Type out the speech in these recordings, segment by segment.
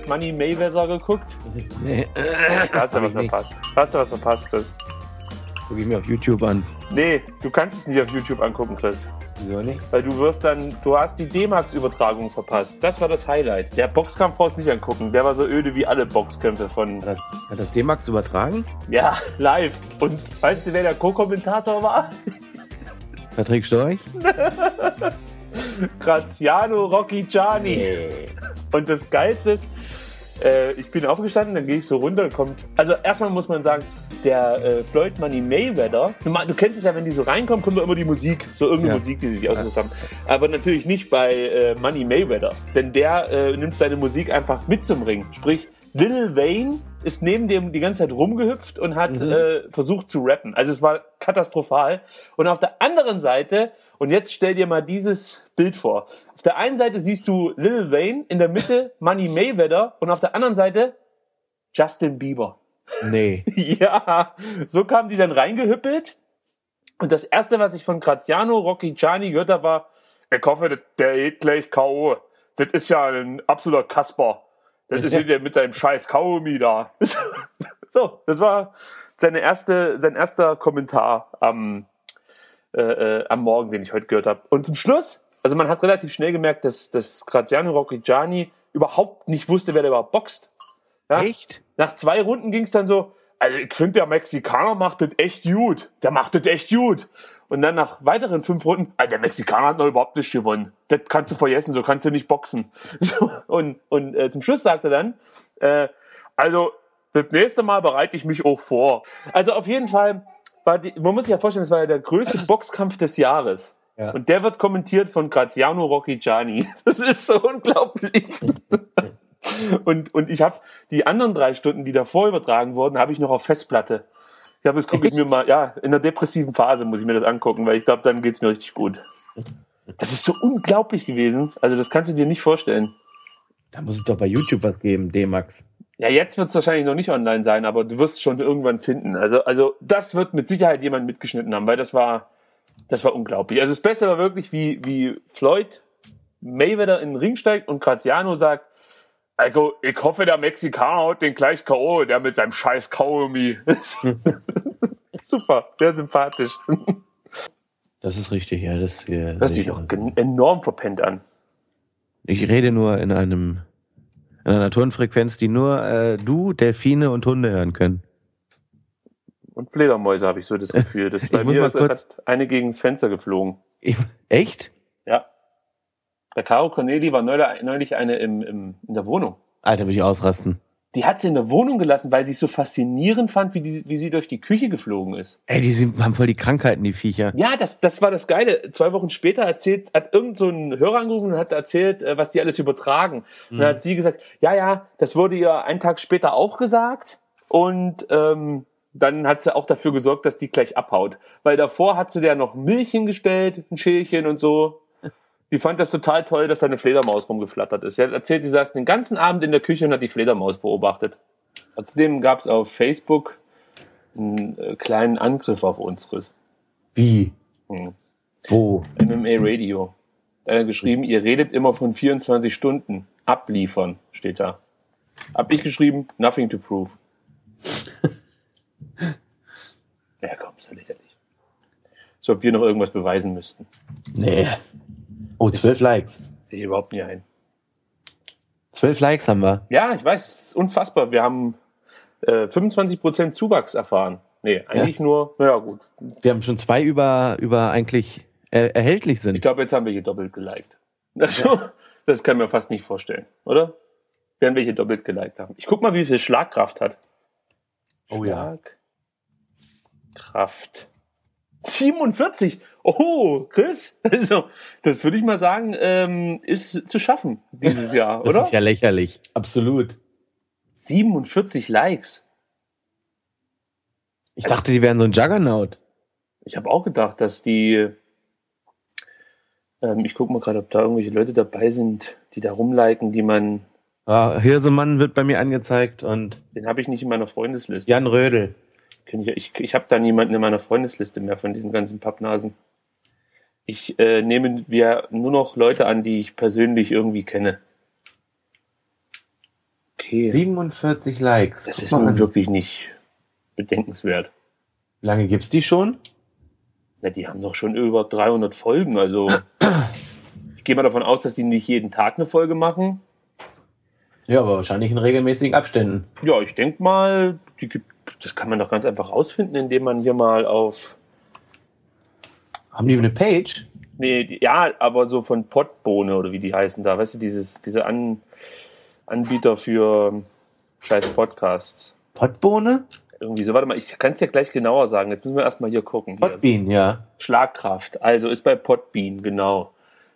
Floyd Money Mayweather geguckt? Nee. Hast du was verpasst, Chris? Guck ich mir auf YouTube an. Nee, du kannst es nicht auf YouTube angucken, Chris. Wieso nicht? Weil du hast die D-Max-Übertragung verpasst. Das war das Highlight. Der Boxkampf brauchst du nicht angucken. Der war so öde wie alle Boxkämpfe von... Hat das D-Max übertragen? Ja, live. Und weißt du, wer der Co-Kommentator war? Patrick Storch? Graziano Rocchigiani. Nee. Und das Geilste ist, ich bin aufgestanden, dann gehe ich so runter, kommt... Also erstmal muss man sagen, der Floyd Money Mayweather, du kennst es ja, wenn die so reinkommen, kommt doch immer die Musik, so irgendeine Musik, die sie sich ausgesucht haben. Aber natürlich nicht bei Money Mayweather, denn der nimmt seine Musik einfach mit zum Ring. Sprich, Lil Wayne ist neben dem die ganze Zeit rumgehüpft und hat versucht zu rappen. Also es war katastrophal. Und auf der anderen Seite, und jetzt stell dir mal dieses Bild vor. Auf der einen Seite siehst du Lil Wayne, in der Mitte Money Mayweather und auf der anderen Seite Justin Bieber. Nee. Ja, so kamen die dann reingehüppelt. Und das Erste, was ich von Graziano Rocchigiani gehört habe, war, ich hoffe, der geht gleich K.O. Das ist ja ein absoluter Kasper. Das ist hier mit seinem scheiß Kaugummi da. So, das war sein erster Kommentar am Morgen, den ich heute gehört habe. Und zum Schluss, also man hat relativ schnell gemerkt, dass Graziano Rocchigiani überhaupt nicht wusste, wer da überhaupt boxt. Ja? Echt? Nach 2 Runden ging es dann so, also ich finde, der Mexikaner macht das echt gut. Der macht das echt gut. Und dann nach weiteren 5 Runden, der Mexikaner hat noch überhaupt nicht gewonnen. Das kannst du vergessen, so kannst du nicht boxen. So, und zum Schluss sagt er dann, also das nächste Mal bereite ich mich auch vor. Also auf jeden Fall, man muss sich ja vorstellen, das war ja der größte Boxkampf des Jahres. Ja. Und der wird kommentiert von Graziano Rocchigiani. Das ist so unglaublich. Und ich habe die anderen 3 Stunden, die davor übertragen wurden, habe ich noch auf Festplatte. Ich glaube, das gucke ich mir mal, ja, in der depressiven Phase muss ich mir das angucken, weil ich glaube, dann geht's mir richtig gut. Das ist so unglaublich gewesen. Also das kannst du dir nicht vorstellen. Da muss es doch bei YouTube was geben, D-Max. Ja, jetzt wird es wahrscheinlich noch nicht online sein, aber du wirst es schon irgendwann finden. Also das wird mit Sicherheit jemand mitgeschnitten haben, weil das war unglaublich. Also das Beste war wirklich, wie Floyd Mayweather in den Ring steigt und Graziano sagt, also, ich hoffe, der Mexikaner haut den gleich K.O., der mit seinem scheiß Kaugummi. Super, sehr sympathisch. Das ist richtig, ja. Das hört sich doch enorm verpennt an. Ich rede nur in einer Tonfrequenz, die nur du, Delfine und Hunde hören können. Und Fledermäuse, habe ich so das Gefühl. Das bei mir hat eine gegen das Fenster geflogen. Echt? Ja. Der Caro Corneli war neulich eine in der Wohnung. Alter, will ich ausrasten. Die hat sie in der Wohnung gelassen, weil sie es so faszinierend fand, wie sie durch die Küche geflogen ist. Ey, haben voll die Krankheiten, die Viecher. Ja, das war das Geile. 2 Wochen später hat irgend so ein Hörer angerufen und hat erzählt, was die alles übertragen. Und dann hat sie gesagt, ja, das wurde ihr einen Tag später auch gesagt. Und dann hat sie auch dafür gesorgt, dass die gleich abhaut. Weil davor hat sie der noch Milch hingestellt, ein Schälchen und so. Die fand das total toll, dass da eine Fledermaus rumgeflattert ist. Sie hat erzählt, sie saß den ganzen Abend in der Küche und hat die Fledermaus beobachtet. Außerdem gab es auf Facebook einen kleinen Angriff auf uns, Chris. Wie? Wo? MMA Radio. Da hat er geschrieben, ihr redet immer von 24 Stunden. Abliefern, steht da. Hab ich geschrieben, nothing to prove. Ja, komm, ist ja lächerlich. So, ob wir noch irgendwas beweisen müssten. Nee. Oh, 12 Likes. Sehe ich überhaupt nicht ein. 12 Likes haben wir. Ja, ich weiß, es ist unfassbar. Wir haben 25% Zuwachs erfahren. Nee, eigentlich nur, naja, gut. Wir haben schon 2 über eigentlich erhältlich sind. Ich glaube, jetzt haben wir hier doppelt geliked. Also, das kann man fast nicht vorstellen, oder? Werden welche doppelt geliked haben. Ich guck mal, wie viel Schlagkraft hat. Oh ja. Schlagkraft. 47. Oh, Chris. Also, das würde ich mal sagen, ist zu schaffen dieses Jahr, oder? Das ist ja lächerlich. Absolut. 47 Likes. Ich dachte, die wären so ein Juggernaut. Ich habe auch gedacht, dass die... ich gucke mal gerade, ob da irgendwelche Leute dabei sind, die da rumliken, die man... Hirsemann wird bei mir angezeigt und... Den habe ich nicht in meiner Freundesliste. Jan Rödel. Ich habe da niemanden in meiner Freundesliste mehr von diesen ganzen Pappnasen. Ich nehme nur noch Leute an, die ich persönlich irgendwie kenne. okay. 47 Likes. Das ist nun wirklich nicht bedenkenswert. Wie lange gibt's die schon? Ja, die haben doch schon über 300 Folgen, also ich gehe mal davon aus, dass die nicht jeden Tag eine Folge machen. Ja, aber wahrscheinlich in regelmäßigen Abständen. Ja, ich denke mal, das kann man doch ganz einfach rausfinden, indem man hier mal auf... Haben die eine Page? Nee, ja, aber so von Podbohne oder wie die heißen da, weißt du, diese Anbieter für scheiß Podcasts. Podbohne? Irgendwie so, warte mal, ich kann es dir gleich genauer sagen. Jetzt müssen wir erstmal hier gucken. Podbean, ja. Schlagkraft, also ist bei Podbean, genau.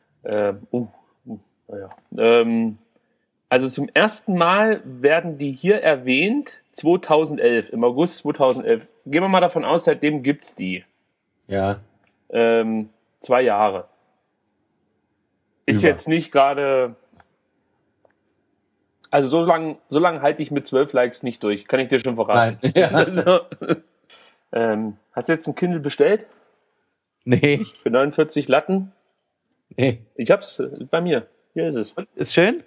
Also zum ersten Mal werden die hier erwähnt, 2011, im August 2011. Gehen wir mal davon aus, seitdem gibt's die. Ja. 2 Jahre. Ist jetzt nicht gerade... Also so lang halte ich mit 12 Likes nicht durch. Kann ich dir schon verraten. Nein. Ja. Also, hast du jetzt ein Kindle bestellt? Nee. Für 49 Latten? Nee. Ich hab's bei mir. Hier ist es. Ist schön?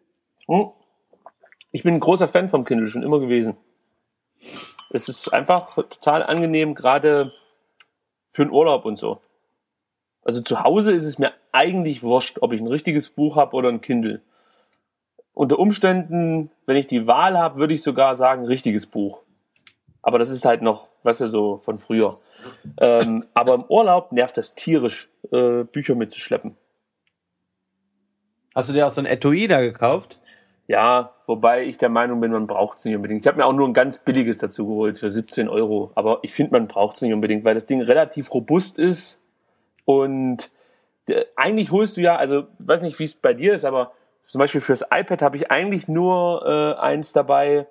Ich bin ein großer Fan vom Kindle, schon immer gewesen. Es ist einfach total angenehm, gerade für den Urlaub und so. Also zu Hause ist es mir eigentlich wurscht, ob ich ein richtiges Buch habe oder ein Kindle. Unter Umständen, wenn ich die Wahl habe, würde ich sogar sagen, richtiges Buch. Aber das ist halt noch, weißt du, so von früher. Aber im Urlaub nervt das tierisch, Bücher mitzuschleppen. Hast du dir auch so ein Etui da gekauft? Ja, wobei ich der Meinung bin, man braucht es nicht unbedingt. Ich habe mir auch nur ein ganz billiges dazu geholt für 17 €. Aber ich finde, man braucht es nicht unbedingt, weil das Ding relativ robust ist. Und eigentlich holst du ja, also ich weiß nicht, wie es bei dir ist, aber zum Beispiel fürs iPad habe ich eigentlich nur eins dabei,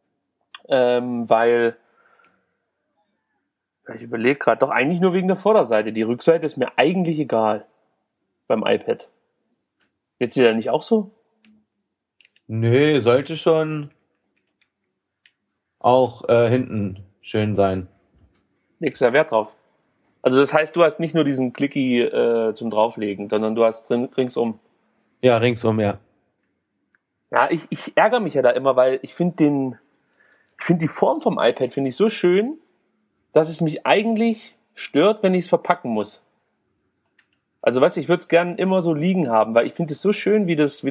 weil ich überlege gerade, doch eigentlich nur wegen der Vorderseite. Die Rückseite ist mir eigentlich egal beim iPad. Jetzt ist ja nicht auch so? Nö, sollte schon auch hinten schön sein. Legst da Wert drauf. Also das heißt, du hast nicht nur diesen Clicky zum Drauflegen, sondern du hast ringsum. Ja, ringsum, ja. Ja, ich ärgere mich ja da immer, weil ich finde die Form vom iPad finde ich so schön, dass es mich eigentlich stört, wenn ich es verpacken muss. Also weißt du, ich würde es gerne immer so liegen haben, weil ich finde es so schön, wie das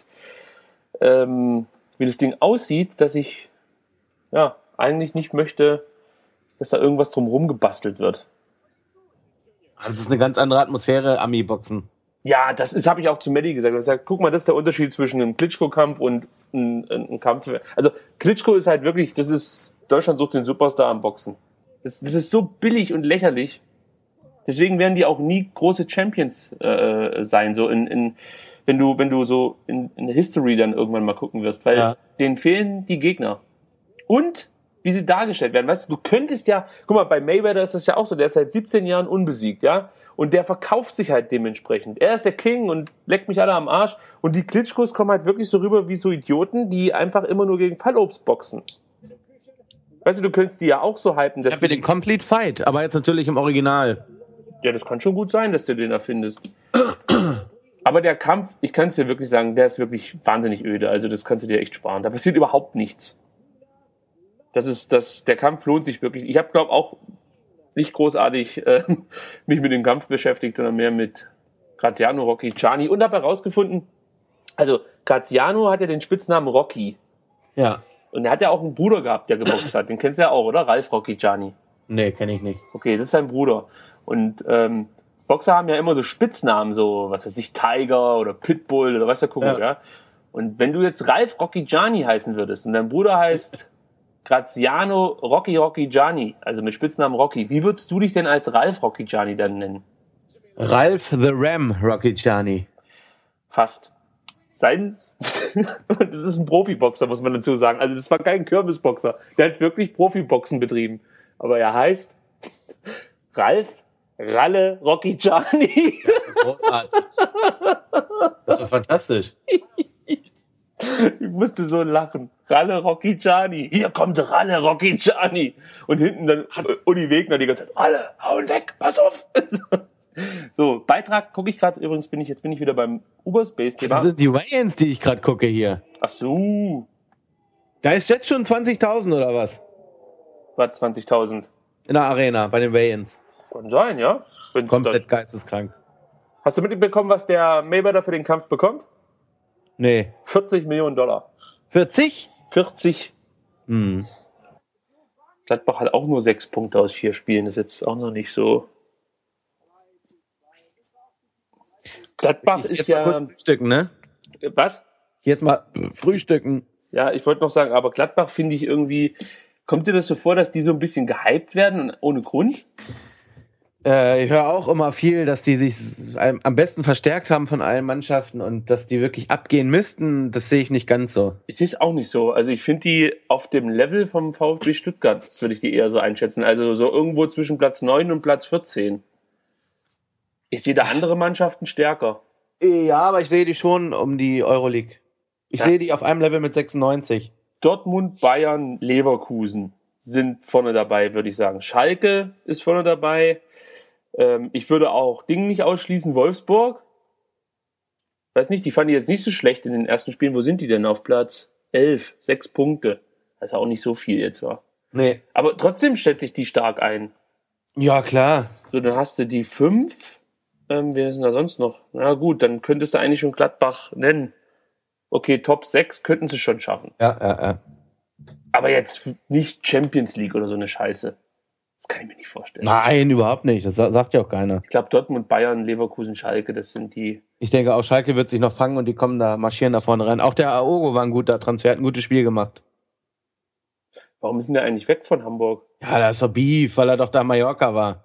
Ding aussieht, dass ich ja eigentlich nicht möchte, dass da irgendwas drumherum gebastelt wird. Das ist eine ganz andere Atmosphäre, Ami-Boxen. Ja, habe ich auch zu Maddie gesagt. Ich habe gesagt, guck mal, das ist der Unterschied zwischen einem Klitschko-Kampf und einem Kampf. Also Klitschko ist halt wirklich, das ist, Deutschland sucht den Superstar am Boxen. Das ist so billig und lächerlich. Deswegen werden die auch nie große Champions sein, so wenn du so in der History dann irgendwann mal gucken wirst, weil denen fehlen die Gegner. Und wie sie dargestellt werden. Weißt du, du könntest ja, guck mal, bei Mayweather ist das ja auch so, der ist seit 17 Jahren unbesiegt, ja? Und der verkauft sich halt dementsprechend. Er ist der King und leckt mich alle am Arsch. Und die Klitschkos kommen halt wirklich so rüber wie so Idioten, die einfach immer nur gegen Fallobst boxen. Weißt du, du könntest die ja auch so hypen, dass ich habe den Complete Fight, aber jetzt natürlich im Original. Ja, das kann schon gut sein, dass du den erfindest. Aber der Kampf, ich kann es dir wirklich sagen, der ist wirklich wahnsinnig öde. Also das kannst du dir echt sparen. Da passiert überhaupt nichts. Der Kampf lohnt sich wirklich. Ich habe, glaube auch nicht großartig mich mit dem Kampf beschäftigt, sondern mehr mit Graziano Rocchigiani und habe herausgefunden, also Graziano hat ja den Spitznamen Rocky. Ja. Und er hat ja auch einen Bruder gehabt, der geboxt hat. Den kennst du ja auch, oder? Ralf Rocchigiani. Nee, kenne ich nicht. Okay, das ist sein Bruder. Und Boxer haben ja immer so Spitznamen, so, was weiß ich, Tiger oder Pitbull oder was der Kuckuck, ja. Und wenn du jetzt Ralf Rocchigiani heißen würdest und dein Bruder heißt Graziano Rocchigiani, also mit Spitznamen Rocky, wie würdest du dich denn als Ralf Rocchigiani dann nennen? Ralf the Ram Rocchigiani. Fast. Das ist ein Profiboxer, muss man dazu sagen. Also das war kein Kürbisboxer. Der hat wirklich Profiboxen betrieben. Aber er heißt Ralf Ralle Rocchigiani. Ja, großartig. Das war fantastisch. Ich musste so lachen. Ralle Rocchigiani. Hier kommt Ralle Rocchigiani. Und hinten dann Uli Wegner die ganze Zeit. Ralle, hauen weg, pass auf. So, Beitrag gucke ich gerade. Übrigens bin ich wieder beim Uberspace-Thema. Das sind die Wayans, die ich gerade gucke hier. Ach so. Da ist jetzt schon 20.000 oder was? Was, 20.000? In der Arena, bei den Weigh-Ins. Kann sein, ja. Wenn's Komplett geisteskrank. Hast du mitbekommen, was der Mayweather für den Kampf bekommt? Nee. $40 Millionen. 40? 40. Hm. Gladbach hat auch nur 6 Punkte aus 4 Spielen. Das ist jetzt auch noch nicht so. Gladbach ist ja. Kurz frühstücken, ne? Was? Jetzt mal frühstücken. Ja, ich wollte noch sagen, aber Gladbach finde ich irgendwie. Kommt dir das so vor, dass die so ein bisschen gehypt werden und ohne Grund? Ich höre auch immer viel, dass die sich am besten verstärkt haben von allen Mannschaften und dass die wirklich abgehen müssten. Das sehe ich nicht ganz so. Ich sehe es auch nicht so. Also ich finde die auf dem Level vom VfB Stuttgart, würde ich die eher so einschätzen. Also so irgendwo zwischen Platz 9 und Platz 14. Ich sehe da andere Mannschaften stärker. Ja, aber ich sehe die schon um die Euroleague. Ich sehe die auf einem Level mit 96. Dortmund, Bayern, Leverkusen sind vorne dabei, würde ich sagen. Schalke ist vorne dabei. Ich würde auch Ding nicht ausschließen, Wolfsburg. Weiß nicht, die fand ich jetzt nicht so schlecht in den ersten Spielen. Wo sind die denn auf Platz 11? 6 Punkte. Das ist auch nicht so viel jetzt, war. Nee. Aber trotzdem schätze ich die stark ein. Ja, klar. So, dann hast du die 5. Wer ist denn da sonst noch? Na gut, dann könntest du eigentlich schon Gladbach nennen. Okay, Top 6 könnten sie schon schaffen. Ja. Aber jetzt nicht Champions League oder so eine Scheiße. Das kann ich mir nicht vorstellen. Nein, überhaupt nicht. Das sagt ja auch keiner. Ich glaube, Dortmund, Bayern, Leverkusen, Schalke, das sind die. Ich denke, auch Schalke wird sich noch fangen und die kommen da, marschieren da vorne rein. Auch der Aogo war ein guter Transfer, hat ein gutes Spiel gemacht. Warum ist denn der eigentlich weg von Hamburg? Ja, da ist doch Beef, weil er doch da in Mallorca war.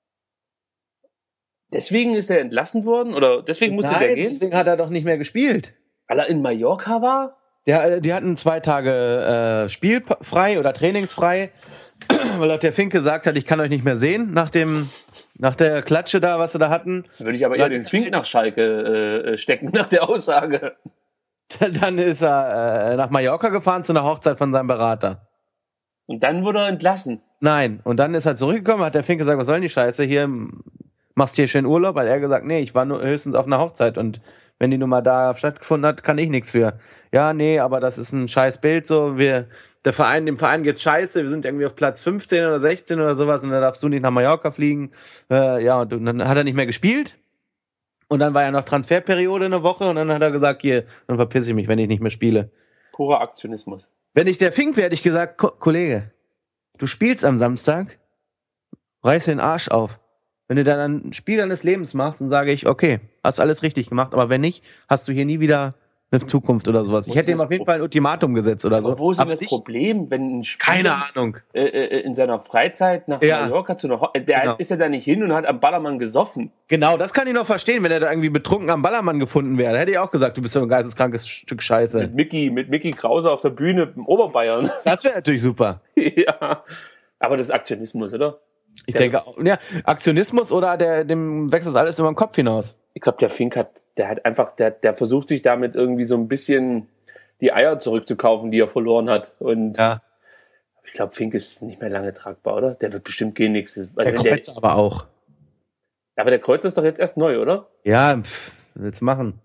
Deswegen ist er entlassen worden? Oder deswegen musste der gehen? Deswegen hat er doch nicht mehr gespielt. Weil er in Mallorca war? Die hatten 2 Tage spielfrei oder trainingsfrei, weil auch der Fink gesagt hat, ich kann euch nicht mehr sehen nach der Klatsche da, was sie da hatten. Würde ich aber eher den Fink nach Schalke stecken, nach der Aussage. Dann ist er nach Mallorca gefahren zu einer Hochzeit von seinem Berater. Und dann wurde er entlassen. Nein, und dann ist er zurückgekommen, hat der Fink gesagt, was soll denn die Scheiße, hier machst hier schön Urlaub, hat er gesagt, nee, ich war nur höchstens auf einer Hochzeit und wenn die Nummer da stattgefunden hat, kann ich nichts für. Ja, nee, aber das ist ein scheiß Bild so. Dem Verein geht's scheiße. Wir sind irgendwie auf Platz 15 oder 16 oder sowas und dann darfst du nicht nach Mallorca fliegen. Ja, und dann hat er nicht mehr gespielt. Und dann war ja noch Transferperiode eine Woche und dann hat er gesagt, hier, dann verpiss ich mich, wenn ich nicht mehr spiele. Purer Aktionismus. Wenn ich der Fink wäre, hätte ich gesagt, Kollege, du spielst am Samstag, reiß den Arsch auf. Wenn du dann ein Spiel deines Lebens machst, dann sage ich, okay, hast alles richtig gemacht, aber wenn nicht, hast du hier nie wieder eine Zukunft oder sowas. Ich hätte ihm auf jeden Fall ein Ultimatum gesetzt oder so. Aber wo ist denn das Problem, wenn ein Spieler keine Ahnung. In seiner Freizeit nach Mallorca zu einer ist er da nicht hin und hat am Ballermann gesoffen? Genau, das kann ich noch verstehen, wenn er da irgendwie betrunken am Ballermann gefunden wäre. Da hätte ich auch gesagt, du bist so ein geisteskrankes Stück Scheiße. Mit Mickey Krause auf der Bühne im Oberbayern. Das wäre natürlich super. Ja, aber das ist Aktionismus, oder? Ich denke auch. Ja, Aktionismus oder dem wächst das alles über den Kopf hinaus. Ich glaube, der Fink der versucht sich damit irgendwie so ein bisschen die Eier zurückzukaufen, die er verloren hat. Und ja. Ich glaube, Fink ist nicht mehr lange tragbar, oder? Der wird bestimmt gehen nächstes. Der Kreuz aber auch. Aber der Kreuz ist doch jetzt erst neu, oder? Ja, willst machen.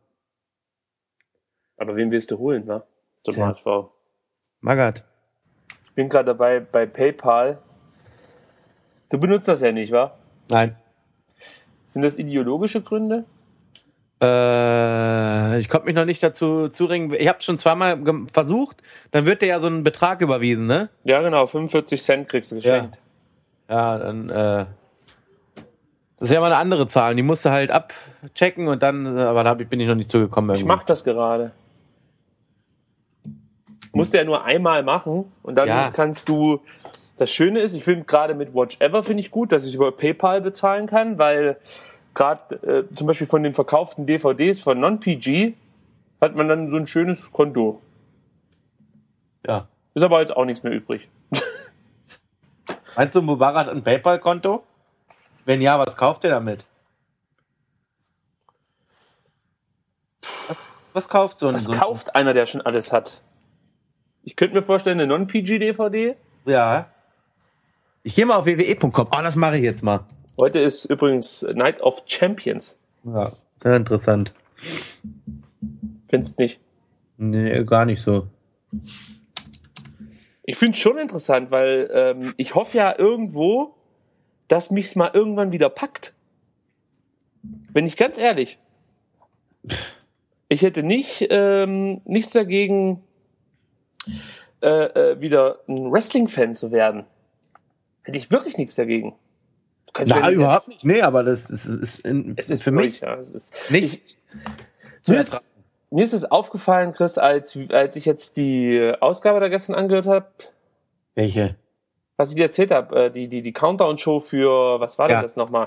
Aber wen willst du holen, ne? Zum HSV. Magath. Ich bin gerade dabei bei PayPal. Du benutzt das ja nicht, wa? Nein. Sind das ideologische Gründe? Ich konnte mich noch nicht dazu zuringen. Ich habe es schon zweimal versucht. Dann wird dir ja so ein Betrag überwiesen, ne? Ja, genau. 45 Cent kriegst du geschenkt. Ja, dann das ist ja mal eine andere Zahl. Die musst du halt abchecken und dann, aber da bin ich noch nicht zugekommen. Irgendwie. Ich mach das gerade. Musst du ja nur einmal machen und dann kannst du. Das Schöne ist, ich finde gerade mit Watch Ever finde ich gut, dass ich über PayPal bezahlen kann, weil gerade zum Beispiel von den verkauften DVDs von Non-PG hat man dann so ein schönes Konto. Ja. Ist aber jetzt auch nichts mehr übrig. Meinst du, Mubarak hat ein PayPal-Konto? Wenn ja, was kauft ihr damit? Was kauft so ein... Was kauft einer, der schon alles hat? Ich könnte mir vorstellen, eine Non-PG-DVD. Ja. Ich gehe mal auf wwe.com. Oh, das mache ich jetzt mal. Heute ist übrigens Night of Champions. Ja, sehr interessant. Findest nicht? Nee, gar nicht so. Ich finde es schon interessant, weil ich hoffe ja irgendwo, dass mich's mal irgendwann wieder packt. Bin ich ganz ehrlich. Ich hätte nichts dagegen, wieder ein Wrestling-Fan zu werden. Hätte ich wirklich nichts dagegen. Na, überhaupt nicht. Nee, aber das ist Es ist für mich ja, es ist nicht. Mir ist es aufgefallen, Chris, als ich jetzt die Ausgabe da gestern angehört habe. Welche? Was ich dir erzählt habe, die Countdown-Show für, was war denn das nochmal?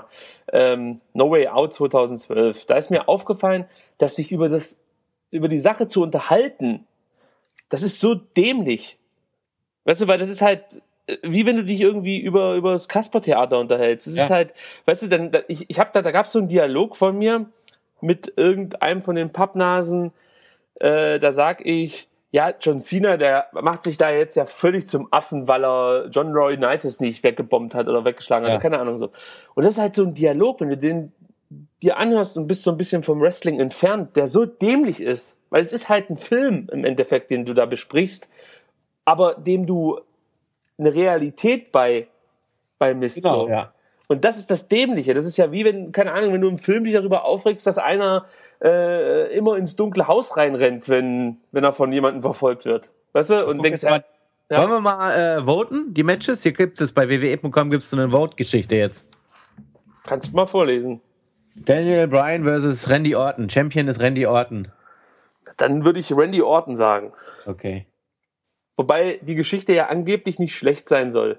No Way Out 2012. Da ist mir aufgefallen, dass sich über die Sache zu unterhalten, das ist so dämlich. Weißt du, weil das ist halt, wie wenn du dich irgendwie über das Kaspertheater unterhältst. Das ist halt, weißt du, da gab es so einen Dialog von mir mit irgendeinem von den Pappnasen, da sag ich, ja, John Cena, der macht sich da jetzt ja völlig zum Affen, weil er John Laurinaitis nicht weggebombt hat oder weggeschlagen hat, keine Ahnung so. Und das ist halt so ein Dialog, wenn du den dir anhörst und bist so ein bisschen vom Wrestling entfernt, der so dämlich ist, weil es ist halt ein Film im Endeffekt, den du da besprichst, aber dem du eine Realität misst. Genau, so. ja. Und das ist das Dämliche. Das ist ja wie wenn, keine Ahnung, wenn du im Film dich darüber aufregst, dass einer immer ins dunkle Haus reinrennt, wenn er von jemandem verfolgt wird. Weißt du? Und denkst Wollen wir mal voten, die Matches? Hier gibt es bei wwe.com gibt's so eine Vote-Geschichte jetzt. Kannst du mal vorlesen. Daniel Bryan versus Randy Orton. Champion ist Randy Orton. Dann würde ich Randy Orton sagen. Okay. Wobei die Geschichte ja angeblich nicht schlecht sein soll.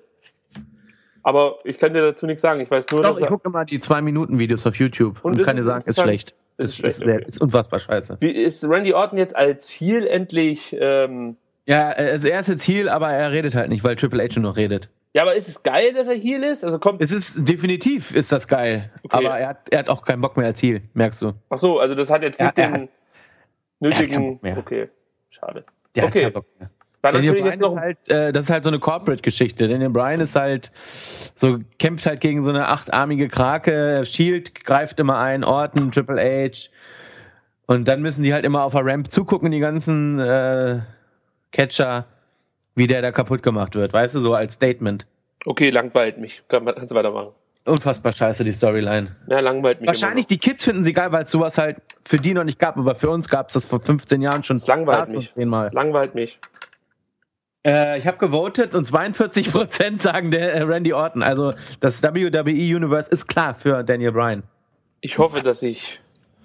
Aber ich kann dir dazu nichts sagen. Ich weiß nur, Doch, ich gucke mal die 2-Minuten-Videos auf YouTube und kann dir sagen, ist schlecht. Ist unfassbar scheiße. Wie ist Randy Orton jetzt als Heel endlich? Ja, also er ist jetzt Heel, aber er redet halt nicht, weil Triple H nur noch redet. Ja, aber ist es geil, dass er Heel ist? Also Es ist definitiv ist das geil, Okay. aber er hat auch keinen Bock mehr als Heel, merkst du? Ach so, also das hat jetzt nicht Er den hat nötigen. keinen Bock mehr. Okay, schade. Der Okay. hat keinen Bock mehr. Dann Daniel natürlich Bryan jetzt ist noch. halt, das ist halt so eine Corporate-Geschichte. Daniel Bryan ist halt so, kämpft halt gegen so eine 8-armige Krake, Shield greift immer ein, Orton, Triple H. Und dann müssen die halt immer auf der Ramp zugucken, die ganzen Catcher, wie der da kaputt gemacht wird. Weißt du, so als Statement. Okay, langweilt mich. Kannst du weitermachen. Unfassbar scheiße, die Storyline. Ja, langweilt mich. Wahrscheinlich die Kids finden sie geil, weil es sowas halt für die noch nicht gab, aber für uns gab es das vor 15 Jahren schon. Es langweilt mich. 10-mal. Langweilt mich. Ich habe gewotet und 42% sagen der Randy Orton. Also das WWE Universe ist klar für Daniel Bryan. Ich hoffe, dass ich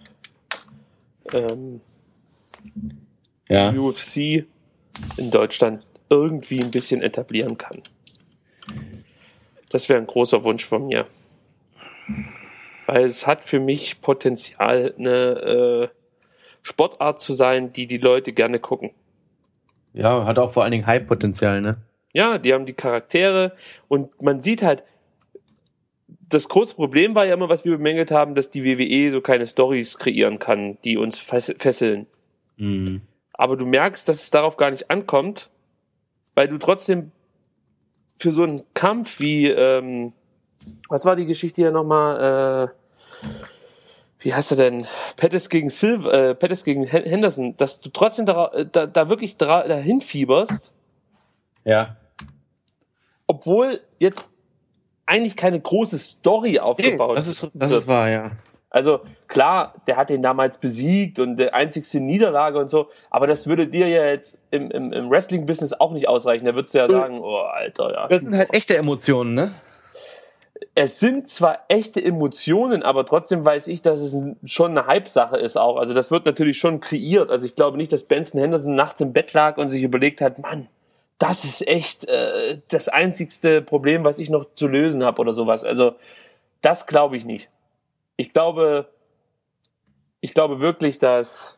UFC in Deutschland irgendwie ein bisschen etablieren kann. Das wäre ein großer Wunsch von mir. Weil es hat für mich Potenzial, eine Sportart zu sein, die Leute gerne gucken. Ja, hat auch vor allen Dingen Hype-Potenzial, ne? Ja, die haben die Charaktere und man sieht halt, das große Problem war ja immer, was wir bemängelt haben, dass die WWE so keine Storys kreieren kann, die uns fesseln. Mhm. Aber du merkst, dass es darauf gar nicht ankommt, weil du trotzdem für so einen Kampf wie, was war die Geschichte hier nochmal, wie heißt er denn? Pettis gegen Henderson, dass du trotzdem da wirklich dahin fieberst, Ja. obwohl jetzt eigentlich keine große Story aufgebaut Das ist wahr, ja. Also klar, der hat ihn damals besiegt und der einzigste Niederlage und so, aber das würde dir ja jetzt im Wrestling-Business auch nicht ausreichen. Da würdest du ja sagen, oh Alter, ja. Das sind halt echte Emotionen, ne? Es sind zwar echte Emotionen, aber trotzdem weiß ich, dass es schon eine Hype-Sache ist auch. Also das wird natürlich schon kreiert. Also ich glaube nicht, dass Benson Henderson nachts im Bett lag und sich überlegt hat, Mann, das ist echt das einzigste Problem, was ich noch zu lösen habe oder sowas. Also das glaube ich nicht. Ich glaube wirklich, dass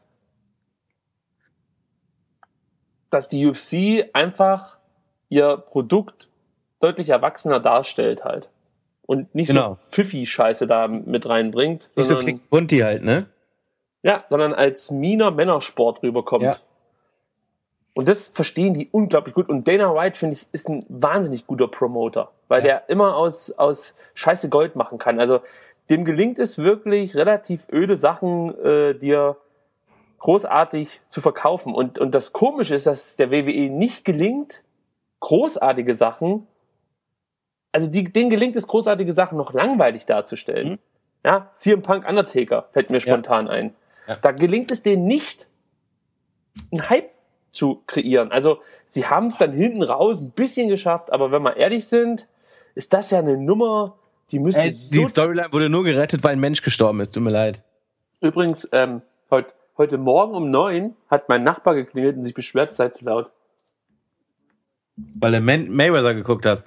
die UFC einfach ihr Produkt deutlich erwachsener darstellt halt. Und nicht so Pfiffi-Scheiße da mit reinbringt. Nicht so Klicks Bunti halt, ne? Ja, sondern als miner Männersport rüberkommt. Ja. Und das verstehen die unglaublich gut. Und Dana White, finde ich, ist ein wahnsinnig guter Promoter, weil der immer aus Scheiße Gold machen kann. Also dem gelingt es wirklich, relativ öde Sachen dir großartig zu verkaufen. Und das Komische ist, dass der WWE nicht gelingt, großartige Sachen, also denen gelingt es, großartige Sachen noch langweilig darzustellen. Mhm. Ja, CM Punk Undertaker fällt mir spontan ein. Ja. Da gelingt es denen nicht, einen Hype zu kreieren. Also sie haben es dann hinten raus ein bisschen geschafft, aber wenn wir ehrlich sind, ist das ja eine Nummer, die müsste Die Storyline wurde nur gerettet, weil ein Mensch gestorben ist. Tut mir leid. Übrigens, heute Morgen um 9 hat mein Nachbar geklingelt und sich beschwert, es sei zu laut. Weil du Mayweather geguckt hast.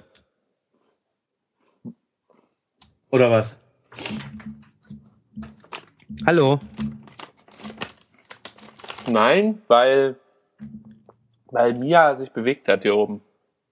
Oder was? Hallo? Nein, weil Mia sich bewegt hat hier oben.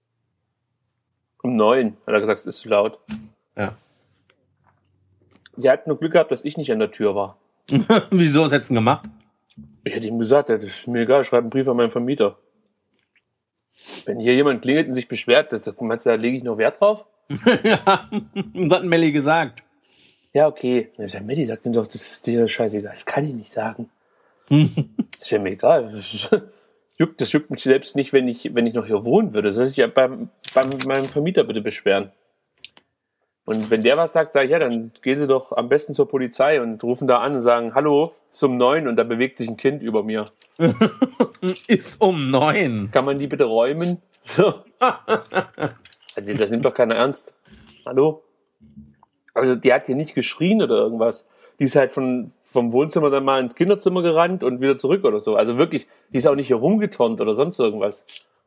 Um 9 hat er gesagt, es ist zu laut. Ja. Die hat nur Glück gehabt, dass ich nicht an der Tür war. Wieso? Was hättest du denn gemacht? Ich hätte ihm gesagt, das ist mir egal, schreib einen Brief an meinen Vermieter. Wenn hier jemand klingelt und sich beschwert, da lege ich noch Wert drauf? Ja, das hat Melli gesagt. Ja, okay. Melli sagt ihm doch, das ist dir scheißegal. Das kann ich nicht sagen. Das wäre mir egal. Das juckt mich selbst nicht, wenn ich noch hier wohnen würde. Soll ich ja beim meinem Vermieter bitte beschweren. Und wenn der was sagt, sage ich, ja, dann gehen Sie doch am besten zur Polizei und rufen da an und sagen, hallo, ist um 9 und da bewegt sich ein Kind über mir. Ist um 9. Kann man die bitte räumen? So. Also, das nimmt doch keiner ernst. Hallo? Also die hat hier nicht geschrien oder irgendwas. Die ist halt vom Wohnzimmer dann mal ins Kinderzimmer gerannt und wieder zurück oder so. Also wirklich, die ist auch nicht hier rumgeturnt oder sonst irgendwas.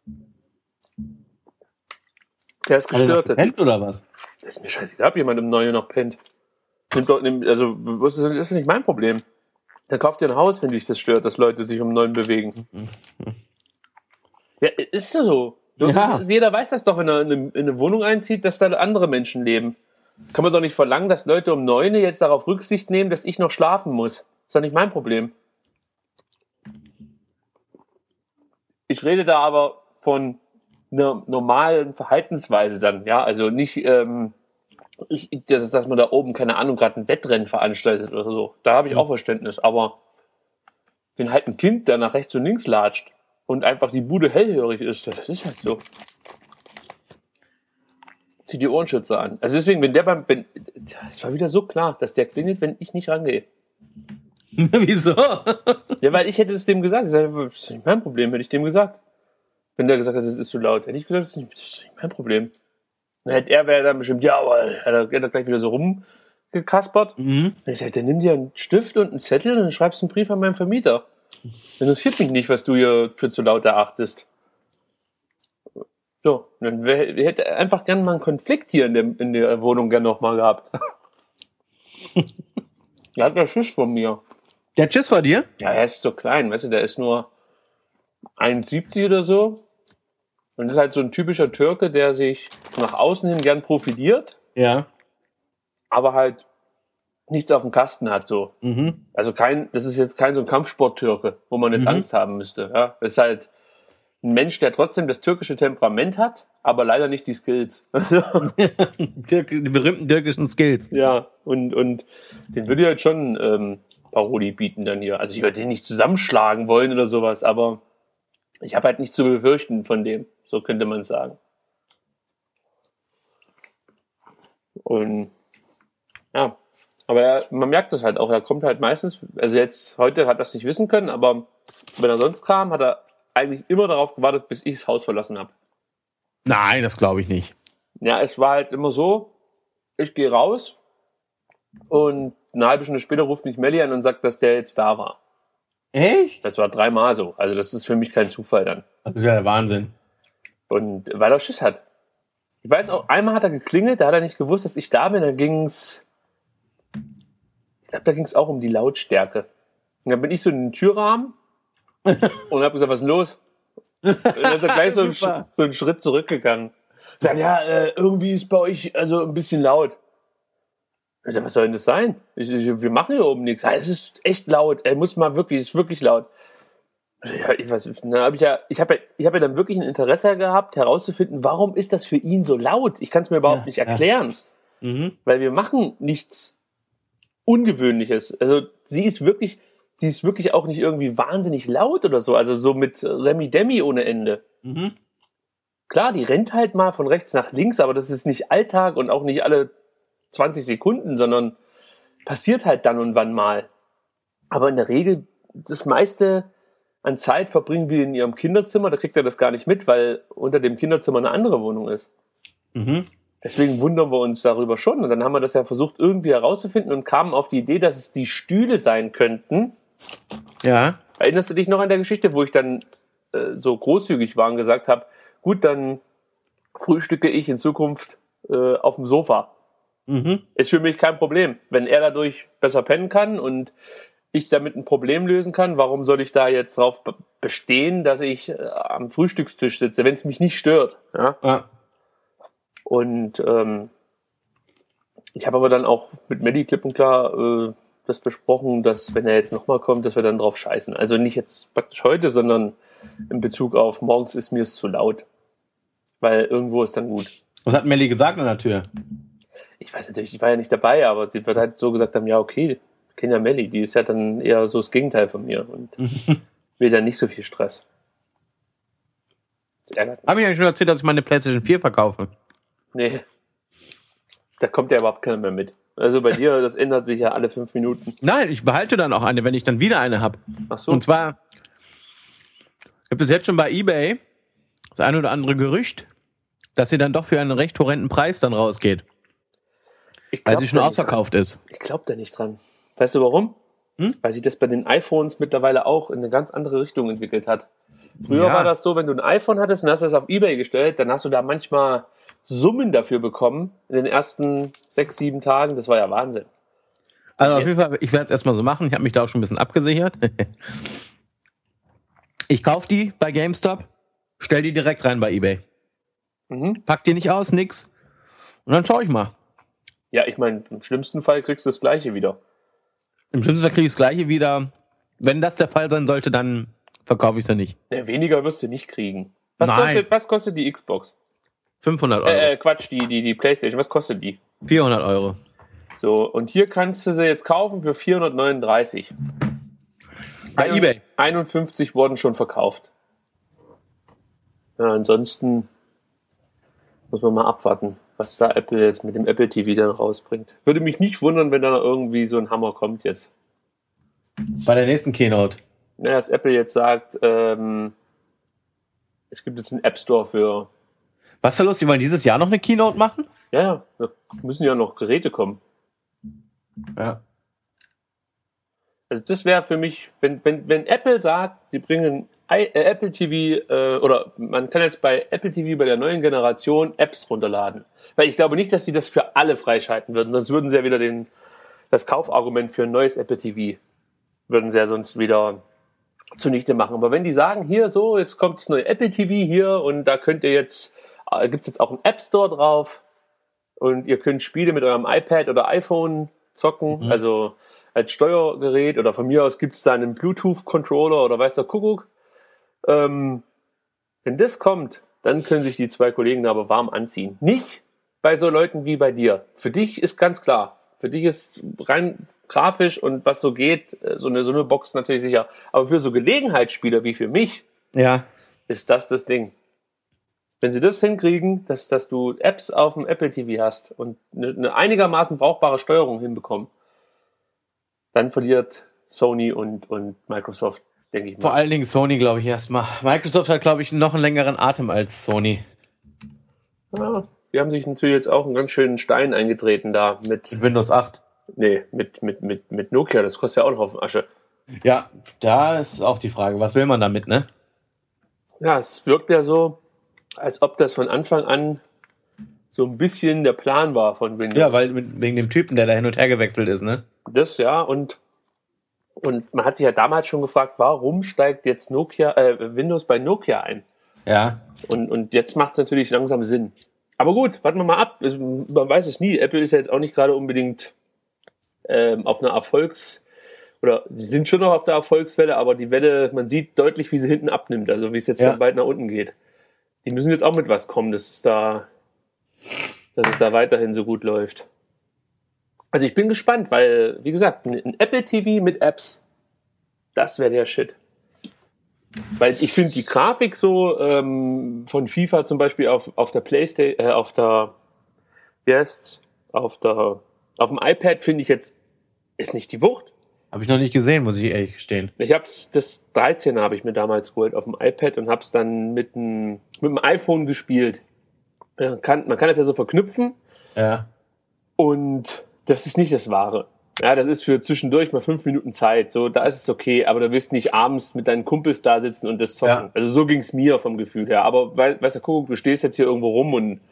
Der ist gestört. Pennt oder was? Das ist mir scheißegal, ob jemand um 9 Uhr noch pennt. Also, das ist nicht mein Problem. Dann kauft ihr ein Haus, wenn dich das stört, dass Leute sich um 9 bewegen. Ja, ist so. Jeder weiß das doch, wenn er in eine Wohnung einzieht, dass da andere Menschen leben. Kann man doch nicht verlangen, dass Leute um 9 Uhr jetzt darauf Rücksicht nehmen, dass ich noch schlafen muss. Ist doch nicht mein Problem. Ich rede da aber von einer normalen Verhaltensweise dann, ja, also nicht, dass man da oben, keine Ahnung, gerade ein Wettrennen veranstaltet oder so. Da habe ich auch Verständnis, aber wenn halt ein Kind da nach rechts und links latscht und einfach die Bude hellhörig ist, das ist halt so. Zieh die Ohrenschützer an. Also deswegen, es war wieder so klar, dass der klingelt, wenn ich nicht rangehe. Wieso? Ja, weil ich hätte es dem gesagt. Ich sage, das ist nicht mein Problem, hätte ich dem gesagt. Wenn der gesagt hat, das ist zu laut, hätte ich gesagt, das ist nicht mein Problem. Dann wäre dann bestimmt, ja, aber er hat gleich wieder so rumgekaspert. Ich sage, dann nimm dir einen Stift und einen Zettel und dann schreibst du einen Brief an meinen Vermieter. Interessiert mich nicht, was du hier für zu laut erachtest. So, dann hätte einfach gern mal einen Konflikt hier in der Wohnung gern noch mal gehabt. Der hat ja Schiss von mir. Der hat Schiss vor dir? Ja, er ist so klein, weißt du, der ist nur 1,70 oder so. Und das ist halt so ein typischer Türke, der sich nach außen hin gern profiliert, Ja. aber halt nichts auf dem Kasten hat, so. Also das ist jetzt kein so ein Kampfsport-Türke, wo man jetzt Angst haben müsste, ja. Das ist halt ein Mensch, der trotzdem das türkische Temperament hat, aber leider nicht die Skills. Die berühmten türkischen Skills. Ja, und den würde ich halt schon Paroli bieten dann hier. Also ich würde den nicht zusammenschlagen wollen oder sowas, aber ich habe halt nichts zu befürchten von dem. So könnte man sagen. Und ja, aber man merkt das halt auch. Er kommt halt meistens, also jetzt heute hat er das nicht wissen können, aber wenn er sonst kam, hat er eigentlich immer darauf gewartet, bis ich das Haus verlassen habe. Nein, das glaube ich nicht. Ja, es war halt immer so, ich gehe raus und eine halbe Stunde später ruft mich Melli an und sagt, dass der jetzt da war. Echt? Das war 3-mal so. Also das ist für mich kein Zufall dann. Das ist ja der Wahnsinn. Und weil er Schiss hat. Ich weiß auch, einmal hat er geklingelt, da hat er nicht gewusst, dass ich da bin. Da ging's auch um die Lautstärke. Und dann bin ich so in den Türrahmen und habe gesagt, was ist denn los? Und dann ist er gleich so einen Schritt zurückgegangen. Dann, ja, irgendwie ist bei euch also ein bisschen laut. Ich sag, was soll denn das sein? Wir machen hier oben nichts. Es ist echt laut. Es ist wirklich laut. Ja, ich habe ja dann wirklich ein Interesse gehabt, herauszufinden, warum ist das für ihn so laut? Ich kann es mir überhaupt nicht erklären. Weil wir machen nichts Ungewöhnliches. Also sie ist wirklich auch nicht irgendwie wahnsinnig laut oder so. Also so mit Remi Demi ohne Ende. klar, die rennt halt mal von rechts nach links, aber das ist nicht Alltag und auch nicht alle 20 Sekunden, sondern passiert halt dann und wann mal. Aber in der Regel, das meiste an Zeit verbringen wir in ihrem Kinderzimmer, da kriegt er das gar nicht mit, weil unter dem Kinderzimmer eine andere Wohnung ist. Mhm. Deswegen wundern wir uns darüber schon. Und dann haben wir das ja versucht, irgendwie herauszufinden und kamen auf die Idee, dass es die Stühle sein könnten. Ja. Erinnerst du dich noch an der Geschichte, wo ich dann so großzügig war und gesagt habe, gut, dann frühstücke ich in Zukunft auf dem Sofa. Mhm. Ist für mich kein Problem. Wenn er dadurch besser pennen kann und ich damit ein Problem lösen kann, warum soll ich da jetzt drauf bestehen, dass ich am Frühstückstisch sitze, wenn es mich nicht stört? Ja? Ja. Und ich habe aber dann auch mit Melli klipp und klar das besprochen, dass wenn er jetzt nochmal kommt, dass wir dann drauf scheißen. Also nicht jetzt praktisch heute, sondern in Bezug auf morgens ist mir es zu laut. Weil irgendwo ist dann gut. Was hat Melli gesagt an der Tür? Ich weiß natürlich, ich war ja nicht dabei, aber sie wird halt so gesagt haben, ja okay, ich kenne ja Melli, die ist ja dann eher so das Gegenteil von mir und will dann nicht so viel Stress. Das ärgert mich. Habe ich ja schon erzählt, dass ich meine PlayStation 4 verkaufe. Nee, da kommt ja überhaupt keiner mehr mit. Also bei dir, das ändert sich ja alle 5 Minuten. Nein, ich behalte dann auch eine, wenn ich dann wieder eine habe. Ach so. Und zwar gibt es jetzt schon bei eBay das ein oder andere Gerücht, dass sie dann doch für einen recht horrenden Preis dann rausgeht, weil sie schon ausverkauft ist. Ich glaube da nicht dran. Weißt du warum? Weil sich das bei den iPhones mittlerweile auch in eine ganz andere Richtung entwickelt hat. Früher war das so, wenn du ein iPhone hattest und hast das auf eBay gestellt, dann hast du da manchmal Summen dafür bekommen in den ersten 6, 7 Tagen. Das war ja Wahnsinn. Also auf jeden Fall, ich werde es erstmal so machen. Ich habe mich da auch schon ein bisschen abgesichert. Ich kaufe die bei GameStop, stell die direkt rein bei eBay. Pack die nicht aus, nix. Und dann schaue ich mal. Ja, ich meine, im schlimmsten Fall kriegst du das Gleiche wieder. Im schlimmsten Fall kriege ich das Gleiche wieder. Wenn das der Fall sein sollte, dann verkaufe ich es ja nicht. Ja, weniger wirst du nicht kriegen. Nein. Was kostet die Xbox? 500 Euro. Quatsch, die Playstation. Was kostet die? 400 Euro. So, und hier kannst du sie jetzt kaufen für 439. Bei eBay. 51 wurden schon verkauft. Ja, ansonsten muss man mal abwarten, was da Apple jetzt mit dem Apple TV dann rausbringt. Würde mich nicht wundern, wenn da irgendwie so ein Hammer kommt jetzt. Bei der nächsten Keynote. Naja, dass Apple jetzt sagt, es gibt jetzt einen App Store für... Was ist da los? Die wollen dieses Jahr noch eine Keynote machen? Ja, da müssen ja noch Geräte kommen. Ja. Also das wäre für mich, wenn Apple sagt, die bringen Apple TV oder man kann jetzt bei Apple TV bei der neuen Generation Apps runterladen. Weil ich glaube nicht, dass sie das für alle freischalten würden, sonst würden sie ja wieder das Kaufargument für ein neues Apple TV würden sie ja sonst wieder zunichte machen. Aber wenn die sagen, hier so, jetzt kommt das neue Apple TV hier und da könnt ihr jetzt, gibt's jetzt auch einen App Store drauf und ihr könnt Spiele mit eurem iPad oder iPhone zocken, also als Steuergerät oder von mir aus gibt's da einen Bluetooth-Controller oder weiß der Kuckuck. Wenn das kommt, dann können sich die 2 Kollegen da aber warm anziehen. Nicht bei so Leuten wie bei dir. Für dich ist ganz klar, für dich ist rein grafisch und was so geht, so eine Box natürlich sicher. Aber für so Gelegenheitsspieler wie für mich ist das Ding. Wenn sie das hinkriegen, dass du Apps auf dem Apple TV hast und eine einigermaßen brauchbare Steuerung hinbekommen, dann verliert Sony und Microsoft, denke ich mal. Vor allen Dingen Sony, glaube ich, erstmal. Microsoft hat, glaube ich, noch einen längeren Atem als Sony. Ja, die haben sich natürlich jetzt auch einen ganz schönen Stein eingetreten da mit Windows 8. Nee, mit Nokia, das kostet ja auch noch auf den Asche. Ja, da ist auch die Frage, was will man damit, ne? Ja, es wirkt ja so, als ob das von Anfang an so ein bisschen der Plan war von Windows. Ja, weil wegen dem Typen, der da hin und her gewechselt ist, ne? Das ja, und man hat sich ja damals schon gefragt, warum steigt jetzt Windows bei Nokia ein? Ja. Und jetzt macht es natürlich langsam Sinn. Aber gut, warten wir mal ab. Man weiß es nie. Apple ist ja jetzt auch nicht gerade unbedingt auf einer oder sie sind schon noch auf der Erfolgswelle, aber die Welle, man sieht deutlich, wie sie hinten abnimmt, also wie es jetzt bald nach unten geht. Die müssen jetzt auch mit was kommen, dass es da weiterhin so gut läuft. Also ich bin gespannt, weil, wie gesagt, ein Apple TV mit Apps, das wäre der Shit. Weil ich finde die Grafik so von FIFA zum Beispiel auf der PlayStation, auf dem iPad finde ich jetzt, ist nicht die Wucht. Habe ich noch nicht gesehen, muss ich ehrlich gestehen. Das 13er habe ich mir damals geholt auf dem iPad und habe es dann mit dem iPhone gespielt. Man kann das ja so verknüpfen. Ja. Und das ist nicht das Wahre. Ja, das ist für zwischendurch mal 5 Minuten Zeit. So, da ist es okay, aber du willst nicht abends mit deinen Kumpels da sitzen und das zocken. Ja. Also so ging's mir vom Gefühl her. Aber weißt du, guck, du stehst jetzt hier irgendwo rum und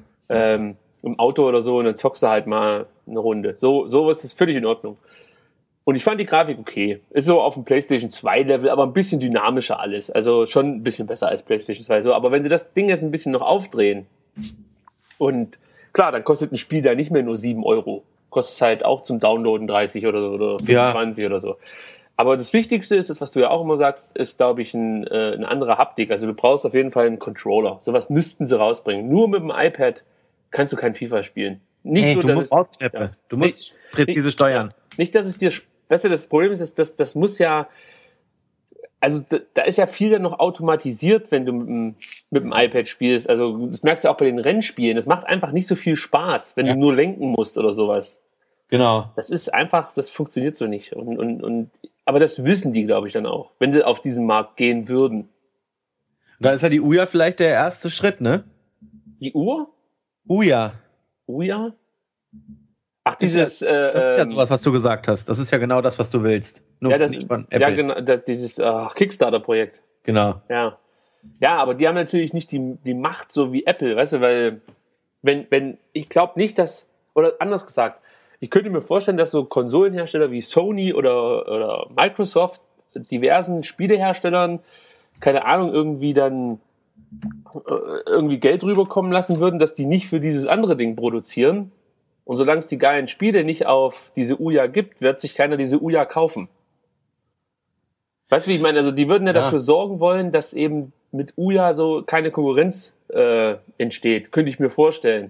im Auto oder so und dann zockst du halt mal eine Runde. So ist es völlig in Ordnung. Und ich fand die Grafik okay. Ist so auf dem PlayStation 2 Level, aber ein bisschen dynamischer alles. Also schon ein bisschen besser als PlayStation 2. So, aber wenn sie das Ding jetzt ein bisschen noch aufdrehen und klar, dann kostet ein Spiel da nicht mehr nur 7 Euro. Kostet halt auch zum Downloaden 30 oder 25 oder so. Aber das Wichtigste ist, das, was du ja auch immer sagst, ist, glaube ich, eine andere Haptik. Also du brauchst auf jeden Fall einen Controller. Sowas müssten sie rausbringen. Nur mit dem iPad kannst du kein FIFA spielen. Nicht so, du musst rausknäppen. Ja. Du musst präzise steuern. Nicht, dass es dir, weißt du, das Problem ist, das muss ja, also da ist ja viel dann noch automatisiert, wenn du mit dem iPad spielst. Also das merkst du auch bei den Rennspielen. Das macht einfach nicht so viel Spaß, wenn du nur lenken musst oder sowas. Genau. Das ist einfach, das funktioniert so nicht. Aber das wissen die, glaube ich, dann auch, wenn sie auf diesen Markt gehen würden. Da ist ja die Ouya vielleicht der erste Schritt, ne? Die Uhr? Ouya. Ouya? Ach, dieses... das ist ja sowas, was du gesagt hast. Das ist ja genau das, was du willst. Nur ja, nicht von Apple. Ja, genau, dieses Kickstarter-Projekt. Genau. Ja. Ja, aber die haben natürlich nicht die Macht so wie Apple, weißt du, weil wenn ich glaube nicht, dass, oder anders gesagt, ich könnte mir vorstellen, dass so Konsolenhersteller wie Sony oder Microsoft diversen Spieleherstellern, keine Ahnung, irgendwie dann irgendwie Geld rüberkommen lassen würden, dass die nicht für dieses andere Ding produzieren. Und solange es die geilen Spiele nicht auf diese Ouya gibt, wird sich keiner diese Ouya kaufen. Weißt du, wie ich meine? Also die würden ja dafür sorgen wollen, dass eben mit Ouya so keine Konkurrenz entsteht. Könnte ich mir vorstellen.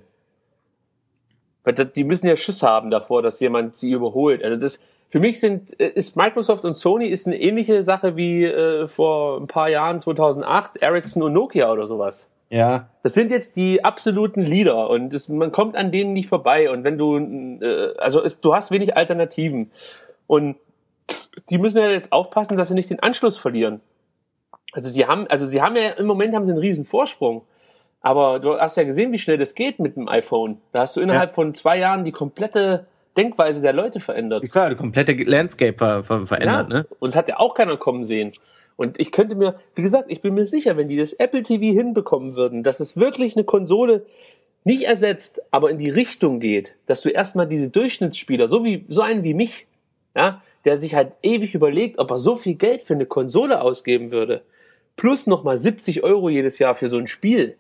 Weil die müssen ja Schiss haben davor, dass jemand sie überholt. Also das, für mich ist Microsoft und Sony ist eine ähnliche Sache wie vor ein paar Jahren, 2008, Ericsson und Nokia oder sowas. Ja. Das sind jetzt die absoluten Leader und man kommt an denen nicht vorbei. Und wenn du, du hast wenig Alternativen. Und die müssen ja jetzt aufpassen, dass sie nicht den Anschluss verlieren. Sie haben ja im Moment haben sie einen riesen Vorsprung. Aber du hast ja gesehen, wie schnell das geht mit dem iPhone. Da hast du innerhalb von 2 Jahren die komplette Denkweise der Leute verändert. Klar, die komplette Landscape verändert, ne? Und das hat ja auch keiner kommen sehen. Und ich könnte mir, wie gesagt, ich bin mir sicher, wenn die das Apple TV hinbekommen würden, dass es wirklich eine Konsole nicht ersetzt, aber in die Richtung geht, dass du erstmal diese Durchschnittsspieler, so einen wie mich, ja, der sich halt ewig überlegt, ob er so viel Geld für eine Konsole ausgeben würde, plus nochmal 70 Euro jedes Jahr für so ein Spiel.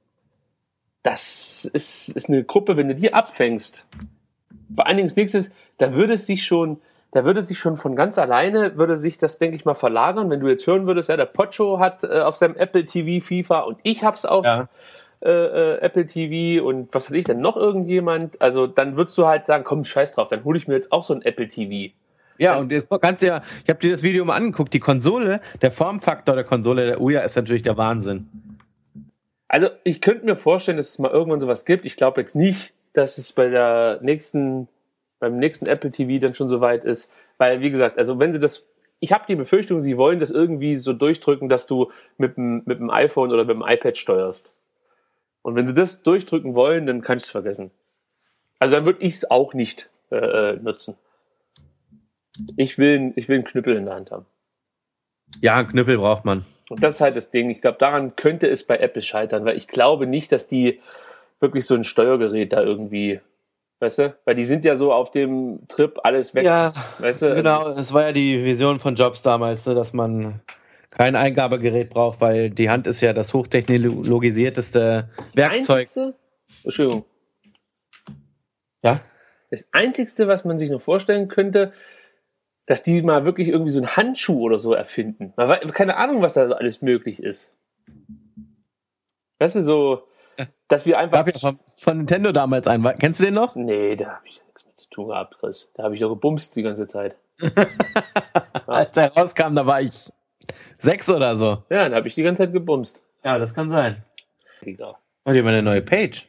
Das ist eine Gruppe, wenn du die abfängst. Vor allen Dingen das nächste ist, da würde es sich schon von ganz alleine, würde sich das, denke ich mal, verlagern. Wenn du jetzt hören würdest, ja, der Pocho hat auf seinem Apple TV FIFA und ich hab's auf Apple TV und was weiß ich denn, noch irgendjemand. Also dann würdest du halt sagen, komm, scheiß drauf, dann hole ich mir jetzt auch so ein Apple TV. Ja, und jetzt kannst du ja, ich habe dir das Video mal angeguckt, die Konsole, der Formfaktor der Konsole der Ouya ist natürlich der Wahnsinn. Also ich könnte mir vorstellen, dass es mal irgendwann sowas gibt. Ich glaube jetzt nicht, dass es beim nächsten Apple TV dann schon soweit ist. Weil, wie gesagt, also wenn sie das, ich habe die Befürchtung, sie wollen das irgendwie so durchdrücken, dass du mit dem iPhone oder mit dem iPad steuerst. Und wenn sie das durchdrücken wollen, dann kannst du es vergessen. Also dann würde ich es auch nicht nutzen. Ich will einen Knüppel in der Hand haben. Ja, einen Knüppel braucht man. Und das ist halt das Ding. Ich glaube, daran könnte es bei Apple scheitern, weil ich glaube nicht, dass die wirklich so ein Steuergerät da irgendwie, weißt du? Weil die sind ja so auf dem Trip, alles weg. Ja, weißt du? Genau. Das war ja die Vision von Jobs damals, ne, dass man kein Eingabegerät braucht, weil die Hand ist ja das hochtechnologisierteste Werkzeug. Entschuldigung. Ja? Das Einzigste, was man sich noch vorstellen könnte, dass die mal wirklich irgendwie so einen Handschuh oder so erfinden. Man weiß, keine Ahnung, was da so alles möglich ist. Weißt du, so, dass wir einfach... Gab ja von Nintendo damals einen. Kennst du den noch? Nee, da habe ich nichts mit zu tun gehabt, Chris. Da habe ich doch gebumst die ganze Zeit. Als er rauskam, da war ich 6 oder so. Ja, da habe ich die ganze Zeit gebumst. Ja, das kann sein. Egal. Und hier mal eine neue Page.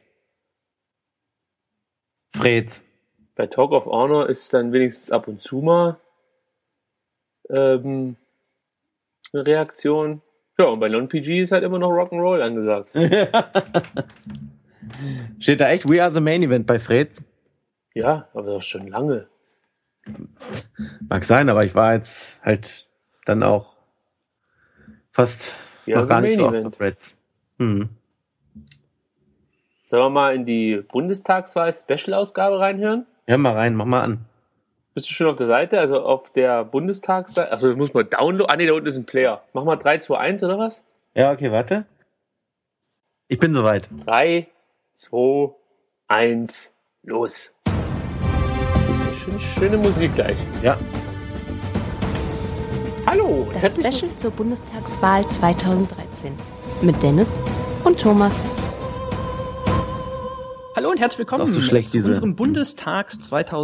Freds. Bei Talk of Honor ist dann wenigstens ab und zu mal eine Reaktion. Ja, und bei Non-PG ist halt immer noch Rock'n'Roll angesagt. Steht da echt We Are the Main Event bei Freds? Ja, aber das ist schon lange. Mag sein, aber ich war jetzt halt dann auch fast Ja, noch gar nicht so auf Event. Freds. Hm. Sollen wir mal in die Bundestagswahl-Special-Ausgabe reinhören? Hör mal rein, mach mal an. Bist du schon auf der Seite? Also auf der Bundestagsseite? Achso, ich muss mal downloaden. Ah, ne, da unten ist ein Player. Mach mal 3, 2, 1 oder was? Ja, okay, warte. Ich bin soweit. 3, 2, 1, los. Schöne Musik gleich. Ja. Hallo. Das herzlich Special zur Bundestagswahl 2013 mit Dennis und Thomas. Hallo und herzlich willkommen Ist auch so schlecht, zu diese- unserem Bundestags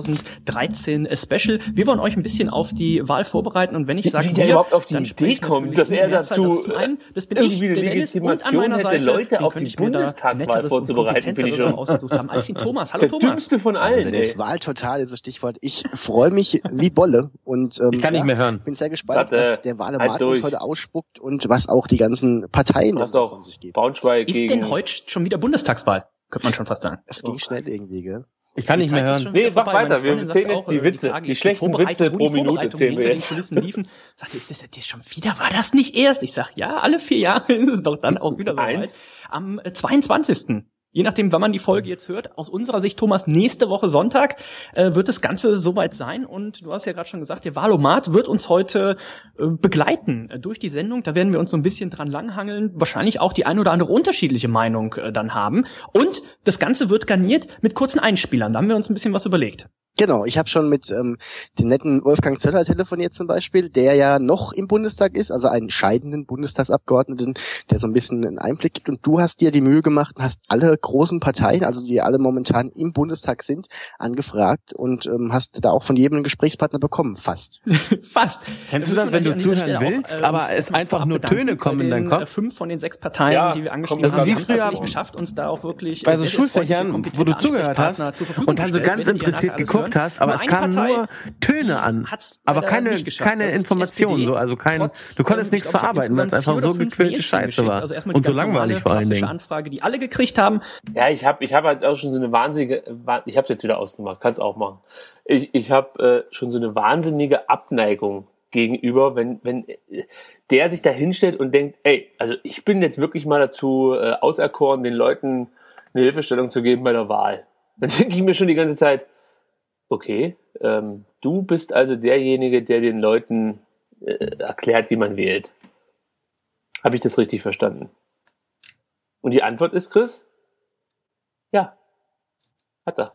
2013 Special. Wir wollen euch ein bisschen auf die Wahl vorbereiten und wenn ich sage, Wie der wir, überhaupt auf die dann Idee spreche ich kommt, natürlich dass in er der Mehrzahl. dazu Das zum einen, das bin irgendwie ich, eine der Dennis, und an Legitimation meiner hätte, Seite, Leute den auf könnte die ich mir da Bundestagswahl Netteres und vorzubereiten, finde ich Kompetenteres schon. ausgesucht haben als den Thomas. Hallo Der Thomas. dümmste von allen, Das ey. Wahl total ist das Stichwort. Ich freue mich wie Bolle und Ich kann nicht mehr hören. bin sehr gespannt, Warte, was der Wahlomat halt durch. uns heute ausspuckt und was auch die ganzen Parteien Du hast von auch sich geben. Braunschweig Ist gegen... denn heute schon wieder Bundestagswahl? Könnte man schon fast sagen. Es ging schnell irgendwie, gell? Ich kann nicht mehr Die Zeit ist hören. schon wieder Nee, mach vorbei. Meine weiter. Wir Freundin zählen sagt jetzt auch, die Witze. Tage, Die schlechten Vorbereitung, Witze wo pro die Minute Vorbereitungen zählen wir hinter den jetzt. Kulissen liefen. Sagt, ist das schon wieder? War das nicht erst? Ich sag, ja, alle 4 Jahre ist es doch dann auch wieder so weit. Eins. Am 22. Je nachdem, wann man die Folge jetzt hört, aus unserer Sicht, Thomas, nächste Woche Sonntag wird das Ganze soweit sein. Und du hast ja gerade schon gesagt, der Wahlomat wird uns heute begleiten durch die Sendung. Da werden wir uns so ein bisschen dran langhangeln, wahrscheinlich auch die ein oder andere unterschiedliche Meinung dann haben. Und das Ganze wird garniert mit kurzen Einspielern. Da haben wir uns ein bisschen was überlegt. Genau, ich habe schon mit dem netten Wolfgang Zöller telefoniert zum Beispiel, der ja noch im Bundestag ist, also einen scheidenden Bundestagsabgeordneten, der so ein bisschen einen Einblick gibt. Und du hast dir die Mühe gemacht und hast alle großen Parteien, also die alle momentan im Bundestag sind, angefragt und hast da auch von jedem einen Gesprächspartner bekommen, fast. Fast. Kennst du Müssen das, wenn wir du an dieser zuhören Stelle willst, aber uns es einfach vorab nur bedanken Töne kommen bei in deinen den, Kopf? 5 von den 6 Parteien, Ja, die wir angeschrieben das ist haben, wie haben es tatsächlich früher geschafft, uns da auch wirklich bei so sehr, sehr freundliche, Schulfächern, wo kompetente du zugehört hast Ansprechpartner zur Verfügung und dann so gestellt, ganz wenn ihr interessiert nachher alles geguckt hören. hast, aber es Eine kamen Partei, nur Töne an, hat's aber leider nicht geschafft. keine Das ist die Informationen, SPD. so, also Trotz, du konntest ich nichts glaube, ich habe verarbeiten, weil es insgesamt einfach 4 so oder 5 gequälte Mails Scheiße geschickt. war Also erstmal und die so ganz langweilig normale, vor allen klassische Dingen. Anfrage, die alle gekriegt haben. Ja, ich hab halt auch schon so eine wahnsinnige, ich hab's jetzt wieder ausgemacht, kann's auch machen. Ich habe schon so eine wahnsinnige Abneigung gegenüber, wenn der sich da hinstellt und denkt, ey, also ich bin jetzt wirklich mal dazu auserkoren, den Leuten eine Hilfestellung zu geben bei der Wahl. Dann denke ich mir schon die ganze Zeit, okay, du bist also derjenige, der den Leuten erklärt, wie man wählt. Habe ich das richtig verstanden? Und die Antwort ist, Chris? Ja. Hat er.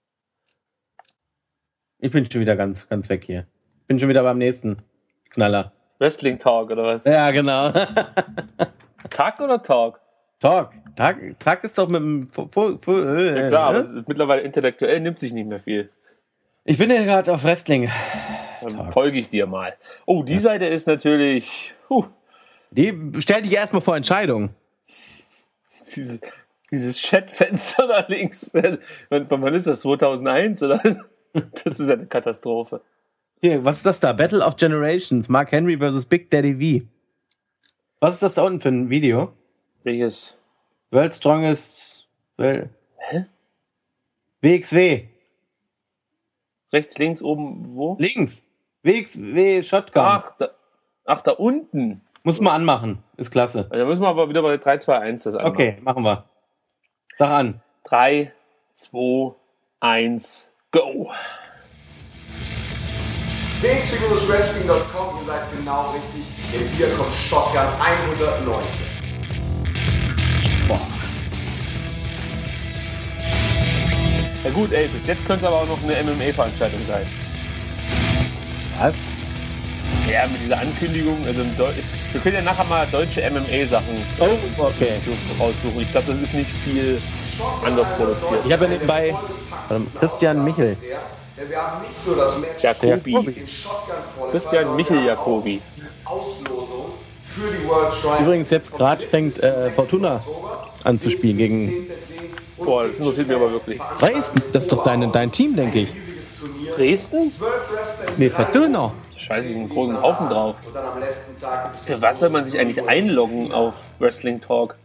Ich bin schon wieder ganz weg hier. Bin schon wieder beim nächsten Knaller. Wrestling Talk oder was? Ja, genau. Tag oder Talk? Tag ist doch mit dem... Ja klar, aber es ist mittlerweile intellektuell nimmt sich nicht mehr viel. Ich bin ja gerade auf Wrestling. Dann folge ich dir mal. Oh, die Seite ist natürlich... Die stell dich erstmal vor Entscheidung. Dieses Chatfenster da links. Wann ist das? 2001 oder? Das ist eine Katastrophe. Hier, was ist das da? Battle of Generations. Mark Henry vs. Big Daddy V. Was ist das da unten für ein Video? Welches? World Strongest... Hä? WXW. Rechts, links, oben, wo? Links. WXW Shotgun. Da unten. Muss man anmachen. Ist klasse. Da müssen wir aber wieder bei 3, 2, 1 das anmachen. Okay, machen wir. Sag an. 3, 2, 1, go. wxfiguruswrestling.com, ihr seid genau richtig, denn hier kommt Shotgun 119. Boah. Ja gut, ey, bis jetzt könnte es aber auch noch eine MMA-Veranstaltung sein. Was? Ja, mit dieser Ankündigung, also wir können ja nachher mal deutsche MMA-Sachen okay. raussuchen. Ich glaube, das ist nicht viel anders produziert. Ich habe ja nebenbei Christian Michel. Denn wir haben nicht nur das Match Jacobi. in Shotgun-Vordergrund, Christian Michel Jacobi. die Auslosung für die World Trial. Übrigens, jetzt gerade fängt Fortuna an zu spielen gegen Boah, das interessiert mich aber wirklich. Dresden. Das ist doch dein Team, denke ich. Dresden? Nee, Fortuna. Scheiße, einen großen Haufen drauf. Und dann am letzten Tag gibt es Für was soll man sich eigentlich einloggen auf Wrestling Talk?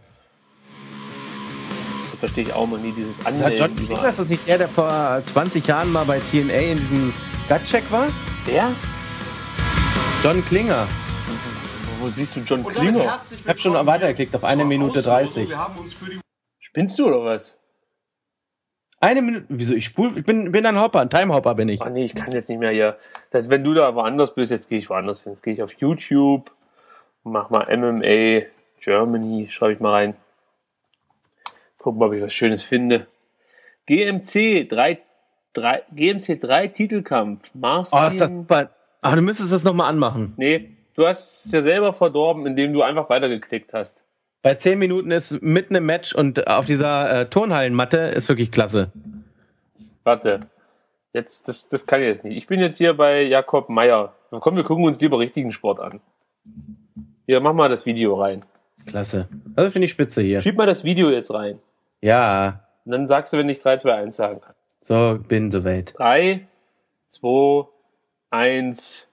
Das verstehe ich auch mal nie, dieses Ja, Anmelden. John Klinger, ist das nicht der vor 20 Jahren mal bei TNA in diesem Gut-Check war? Wer? John Klinger. Wo siehst du John Klinger? Ich habe schon weitergeklickt auf 1 Minute 30. Spinnst du oder was? 1 Minute. Wieso? Ich bin ein Hopper, ein Timehopper bin ich. Ach nee, ich kann jetzt nicht mehr hier. Das, wenn du da woanders bist, jetzt gehe ich woanders hin. Jetzt gehe ich auf YouTube, mach mal MMA Germany, schreibe ich mal rein. Gucken mal, ob ich was Schönes finde. GMC 3 Titelkampf. Marcin. Oh, ist das super. Ach, du müsstest das nochmal anmachen. Nee, du hast es ja selber verdorben, indem du einfach weitergeklickt hast. Bei 10 Minuten ist mitten im Match und auf dieser Turnhallenmatte ist wirklich klasse. Warte. Jetzt, das kann ich jetzt nicht. Ich bin jetzt hier bei Jakob Meyer. Komm, wir gucken uns lieber richtigen Sport an. Hier, mach mal das Video rein. Klasse. Also finde ich spitze hier. Schieb mal das Video jetzt rein. Ja. Und dann sagst du, wenn ich 3, 2, 1 sagen kann. So, bin so weit. 3, 2, 1.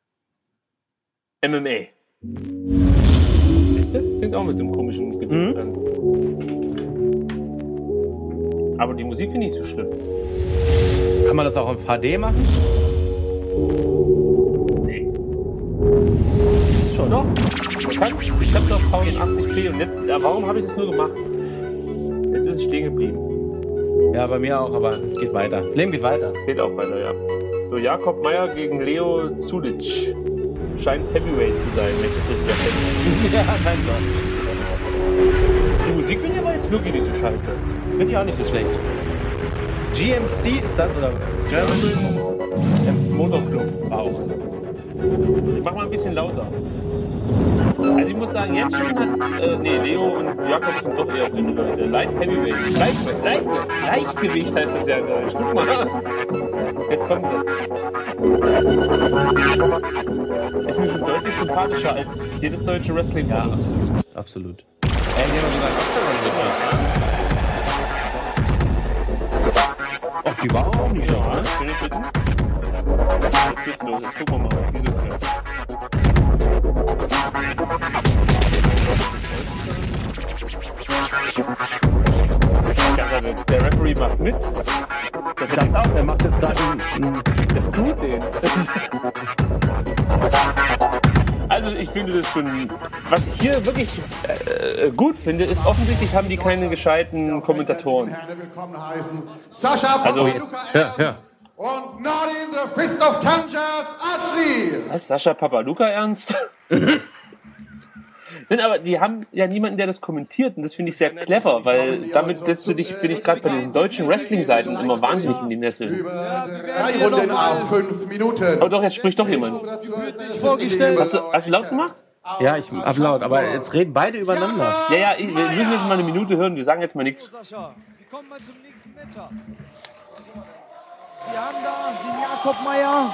MMA. Siehst du? Fängt auch mit so einem komischen Gedöns an. Aber die Musik finde ich nicht so schlimm. Kann man das auch im HD machen? Nee. Schon. Doch. Du kannst. Ich habe doch 1080p und jetzt. Warum habe ich das nur gemacht? Jetzt ist es stehen geblieben. Ja, bei mir auch, aber geht weiter. Das Leben geht weiter. Geht auch weiter, ja. So, Jakob Meyer gegen Leo Zulic. Scheint Heavyweight zu sein, wenn ich das richtig erkenne. Ja, scheint so. Die Musik finde ich aber jetzt wirklich nicht so scheiße. Finde ich auch nicht so schlecht. GMC ist das, oder? German Motorclub auch. Ich mach mal ein bisschen lauter. Also ich muss sagen, jetzt schon hat Leo und Jakob sind doch eher dünne Leute. Light Heavyweight. Leichtgewicht heißt das ja in Deutsch. Guck mal. Jetzt kommt sie. Ist mir schon deutlich sympathischer als jedes deutsche Wrestling. Ja, absolut. Ach, die war auch nicht schlecht, ne? Schöne Bitten. Jetzt geht's los. Jetzt gucken wir mal, was die so können. Der Referee macht mit. Das klappt auch, der macht jetzt gerade Das tut den. Also ich finde das schon, was ich hier wirklich gut finde, ist offensichtlich haben die keine gescheiten Kommentatoren. Sascha Also Papaluka Ernst und Nordin the Fist of Tanjas Asri. Was? Sascha Papaluka Ernst? Nein, aber die haben ja niemanden, der das kommentiert und das finde ich sehr clever, weil damit setzt du dich, finde ich, gerade bei diesen deutschen Wrestling-Seiten immer wahnsinnig in die Nessel. 3 Runden auf 5 Minuten. Aber doch, jetzt spricht doch jemand. Hast du laut gemacht? Ja, ich hab laut, aber jetzt reden beide übereinander. Ja, wir müssen jetzt mal eine Minute hören, wir sagen jetzt mal nichts. Sascha, wir kommen mal zum nächsten Wetter. Wir haben da den Jakob Meyer.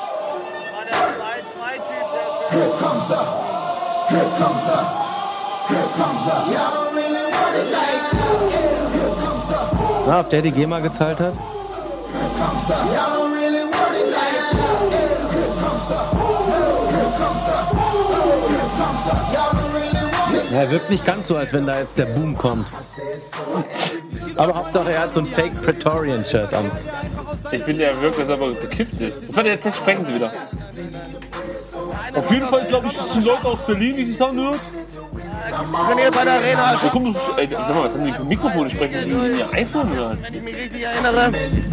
Here comes the, here comes the, here comes the. Yeah, I don't really want it like that. Here comes the, Na, ob der die GEMA gezahlt hat? here comes the. Yeah, I don't really want it like that. Here comes the, here comes the, here comes the. Yeah, I don't really want it. Ja, er wirkt nicht ganz so, als wenn da jetzt der Boom kommt. Aber Hauptsache, er hat so ein Fake Praetorian-Shirt an. Ich finde, er wirkt, dass er aber bekifft ist. Warte, jetzt sprechen sie wieder. Auf jeden Fall, glaube ich, das sind Leute aus Berlin, die sich sagen, hört. Trainiert bei der Arena. Da kommt doch, ey, sag mal, was haben die für Mikrofone? Sprechen die in ihr iPhone oder? Wenn ich mich richtig erinnere.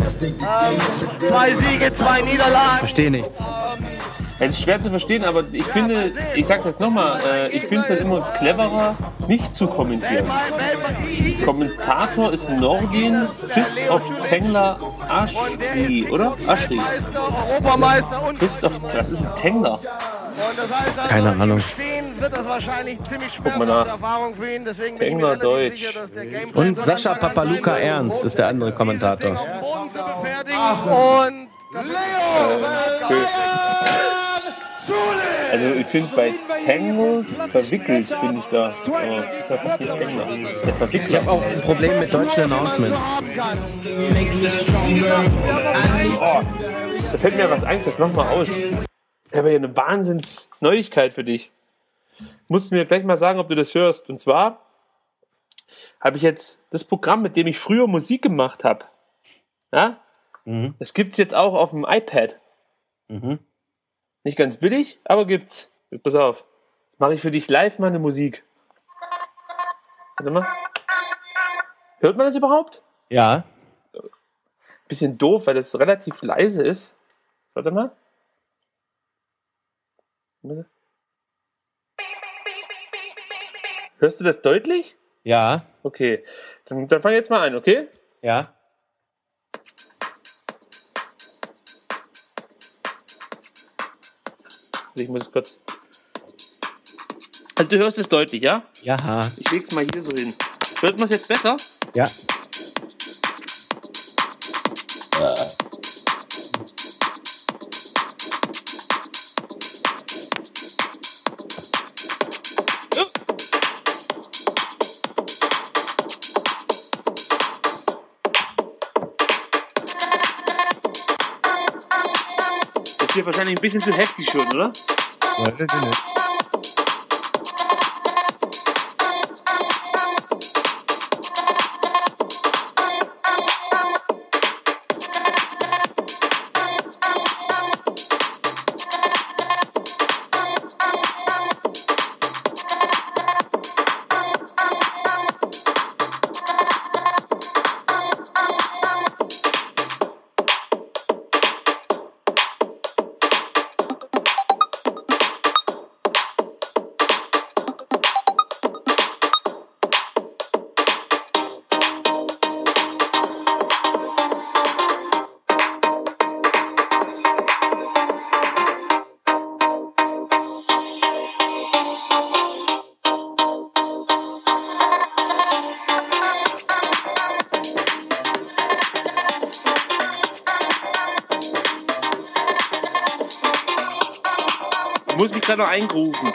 2 Siege, 2 Niederlagen. Verstehe nichts. Es ist schwer zu verstehen, aber ich finde, ich sag's jetzt nochmal, ich finde es halt immer cleverer, nicht zu kommentieren. Kommentator ist Nordin Fist of Tengler Ashri, oder? Ashri. Europameister und Fist of, was ist ein Tengler? das heißt, also, Keine Ahnung. Stehen wird das wahrscheinlich ziemlich schwer Guck mal nach. Erfahrung für ihn. Deswegen bin ich Tengler mir relativ Deutsch. sicher, dass der Gameplan Und Sascha Papaluka Ernst ist der andere Kommentator. auf dem Boden zu befestigen und Leo, Cool. Also ich finde bei Tangle verwickelt, finde ich da. Oh, das ist ja fast nicht Englisch. Der Verwickler. Ich habe auch ein Problem mit deutschen Announcements. Oh, da fällt mir was ein, das mach mal aus. Ich habe hier eine Wahnsinns-Neuigkeit für dich. Musst du mir gleich mal sagen, ob du das hörst. Und zwar habe ich jetzt das Programm, mit dem ich früher Musik gemacht habe. Ja? Das gibt's jetzt auch auf dem iPad. Nicht ganz billig, aber gibt's. Jetzt pass auf. Jetzt mache ich für dich live mal eine Musik. Warte mal. Hört man das überhaupt? Ja. Bisschen doof, weil das relativ leise ist. Warte mal. Hörst du das deutlich? Ja. Okay. Dann fang jetzt mal an, okay? Ja. Ich muss es kurz. Also du hörst es deutlich, ja? Ja. Ich leg's mal hier so hin. Hört man es jetzt besser? Ja. Das ist hier wahrscheinlich ein bisschen zu heftig schon, oder? Weiß ich nicht. Ich muss mich gerade noch eingrooven.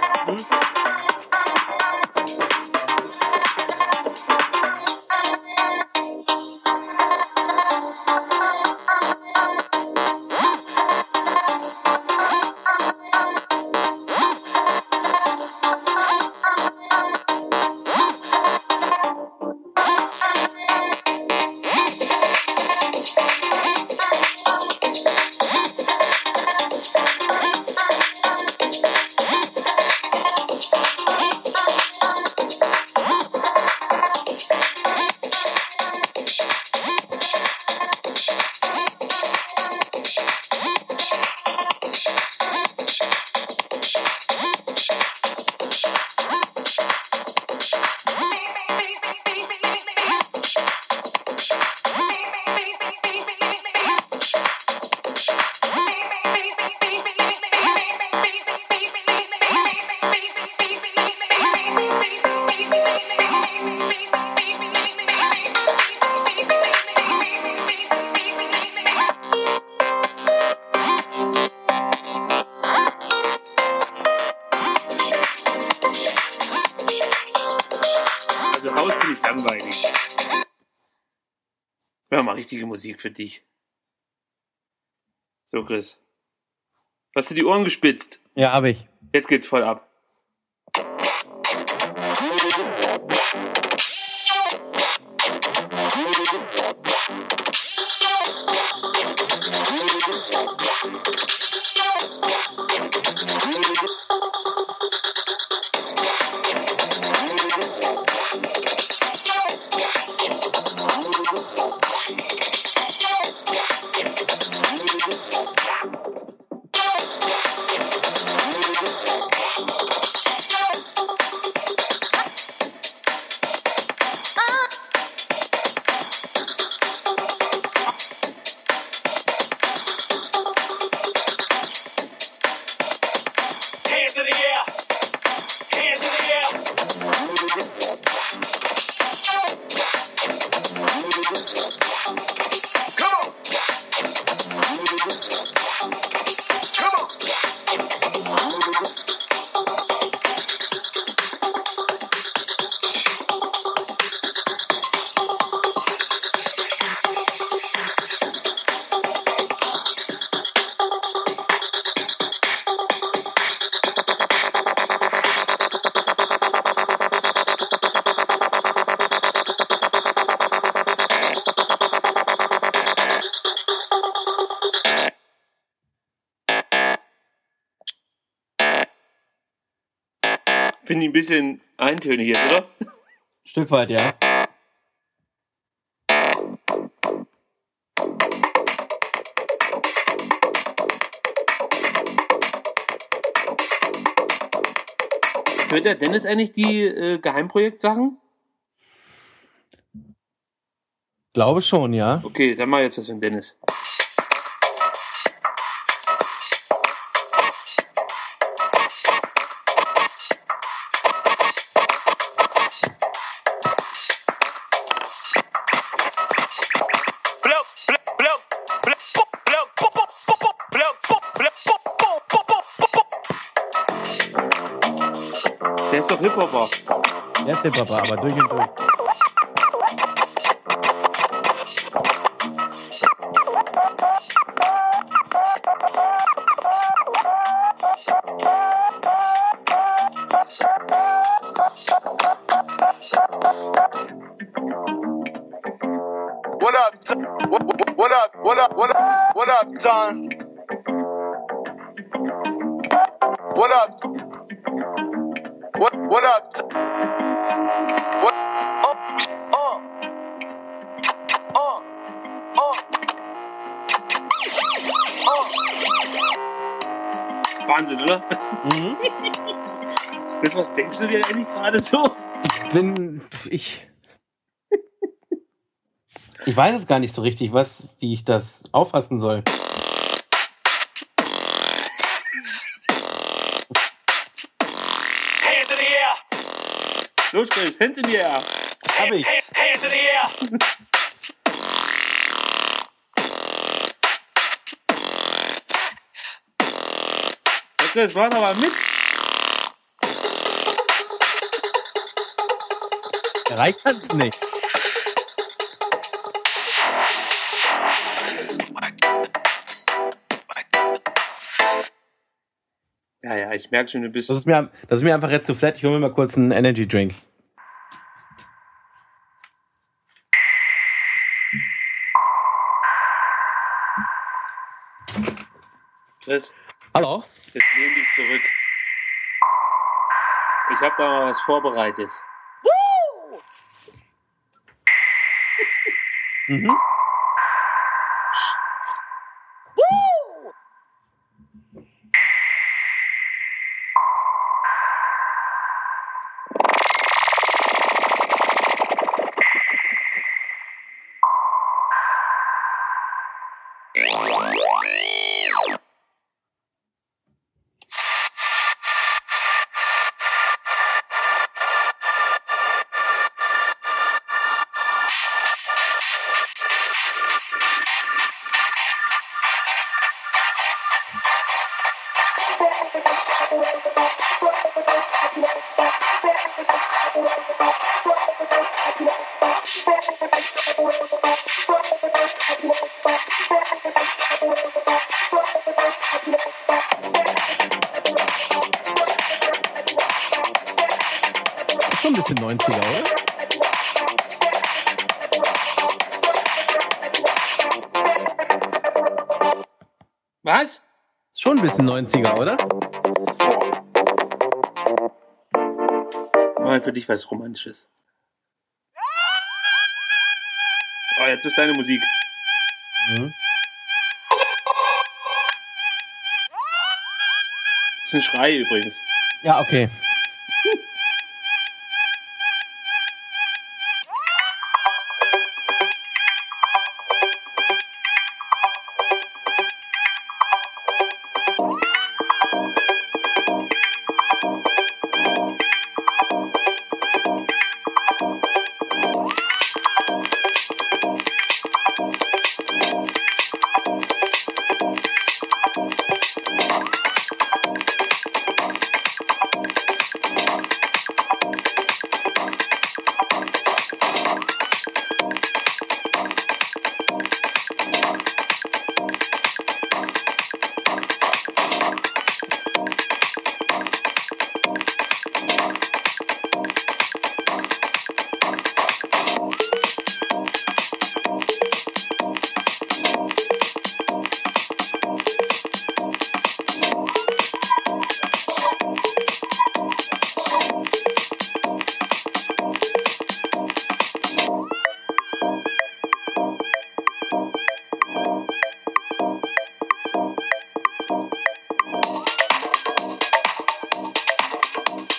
Also Haus bin ich langweilig. Wir haben mal richtige Musik für dich. So, Chris. Hast du die Ohren gespitzt? Ja, hab ich. Jetzt geht's voll ab. Finde ich ein bisschen eintönig jetzt, oder? Stück weit, ja. Hört der Dennis eigentlich die Geheimprojektsachen? Glaube schon, ja. Okay, dann mach jetzt was für den Dennis. Der ist doch Hip-Hopper. Der ist Hip-Hopper, aber durch und durch. What up, Don? What up? What up? What? Wahnsinn, oder? Mhm. Chris, was denkst du dir eigentlich gerade so? Ich weiß es gar nicht so richtig, wie ich das auffassen soll. Hands in the air! Los, Chris, Hands in the air! Hab ich. Hands in the air! Ja, Chris, mach doch mal mit! Reicht kann's nicht. Ja, ich merke schon, du bist... Das ist mir einfach jetzt zu flat. Ich hole mir mal kurz einen Energy Drink. Chris, Hallo? jetzt lehn dich zurück. Ich habe da mal was vorbereitet. Mhm. Schon ein bisschen 90er, oder? Was? Schon ein bisschen 90er, oder? Mal für dich was Romantisches. Oh, jetzt ist deine Musik. Mhm. Das ist ein Schrei übrigens. Ja, okay.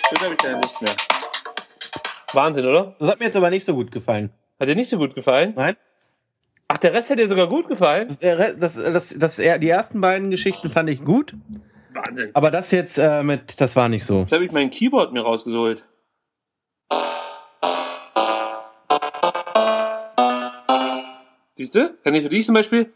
Jetzt habe ich keine Lust mehr. Wahnsinn, oder? Das hat mir jetzt aber nicht so gut gefallen. Hat dir nicht so gut gefallen? Nein? Ach, der Rest hat dir sogar gut gefallen? Die ersten beiden Geschichten fand ich gut. Wahnsinn. Aber das jetzt das war nicht so. Jetzt habe ich mein Keyboard mir rausgeholt. Siehst du? Kann ich für dich zum Beispiel?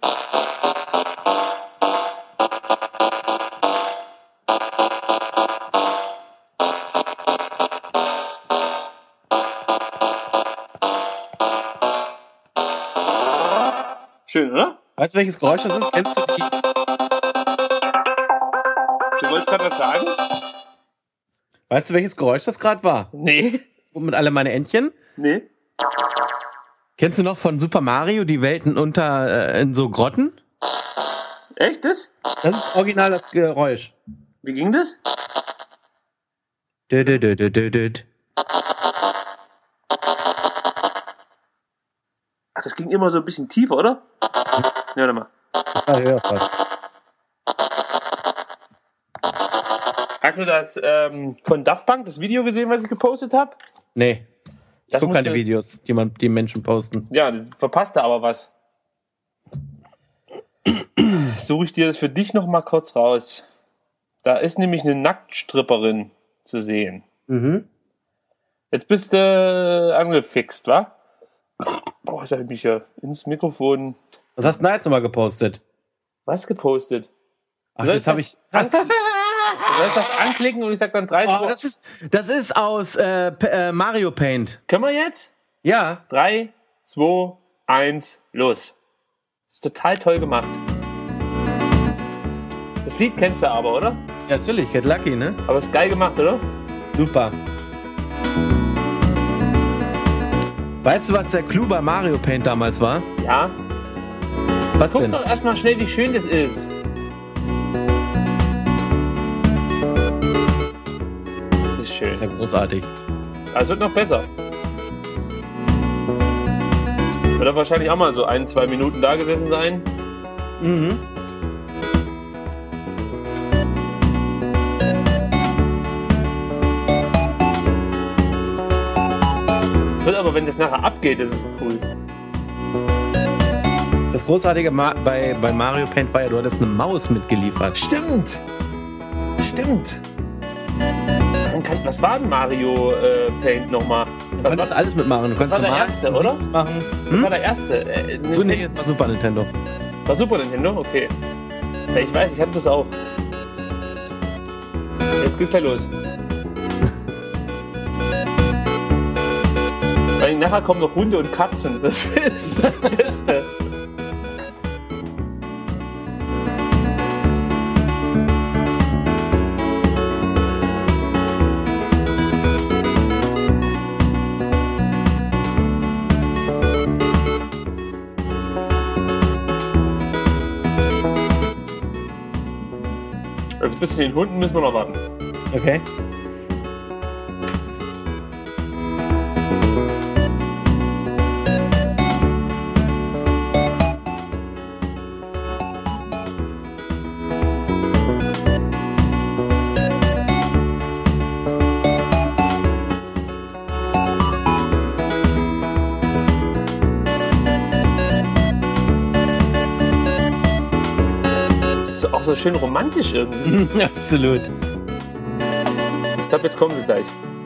Schön, oder? Weißt du, welches Geräusch das ist? Kennst du die? Du wolltest gerade was sagen? Weißt du, welches Geräusch das gerade war? Nee. Und mit alle meine Entchen? Nee. Kennst du noch von Super Mario die Welten unter in so Grotten? Echt das? Das ist original das Geräusch. Wie ging das? Dü-dü-dü-dü-dü-dü. Ach, das ging immer so ein bisschen tiefer, oder? Ja, warte mal. Ah, ja, fast. Hast du das von Daft Punk, das Video gesehen, was ich gepostet habe? Nee. Ich Das guck keine musste- Videos, die Menschen posten. Ja, verpasst da aber was. Suche ich dir das für dich noch mal kurz raus. Da ist nämlich eine Nacktstripperin zu sehen. Mhm. Jetzt bist du angefixt, wa? Boah, ich habe mich ja ins Mikrofon. Was hast du da jetzt nochmal gepostet? Was gepostet? Ach, Du das sollst habe ich. Du sollst das anklicken und ich sag dann 3, Oh, das ist aus Mario Paint. Können wir jetzt? Ja. 3, 2, 1, los. Ist total toll gemacht. Das Lied kennst du aber, oder? Ja, natürlich, Get Lucky, ne? Aber ist geil gemacht, oder? Super. Weißt du, was der Clou bei Mario Paint damals war? Ja. Was Guck denn? doch erstmal schnell, wie schön das ist. Das ist schön. Das ist ja großartig. Aber es wird noch besser. Wird er wahrscheinlich auch mal so 1, 2 Minuten da gesessen sein. Mhm. Es wird aber, wenn das nachher abgeht, ist es cool. Das Großartige bei Mario Paint war ja, du hattest eine Maus mitgeliefert. Stimmt. Stimmt. Was war denn Mario Paint nochmal? Du konntest alles mitmachen. Du Das war konntest der normal erste, oder? machen. Das war der erste. So, nee, das war Super Nintendo. War Super Nintendo? Okay. Ja, ich weiß, ich hatte das auch. Jetzt geht's gleich los. Weil nachher kommen noch Hunde und Katzen. Das ist das Beste. Also bis zu den Hunden müssen wir noch warten. Okay. Das ist auch so schön romantisch irgendwie. Absolut. Ich glaube, jetzt kommen sie gleich.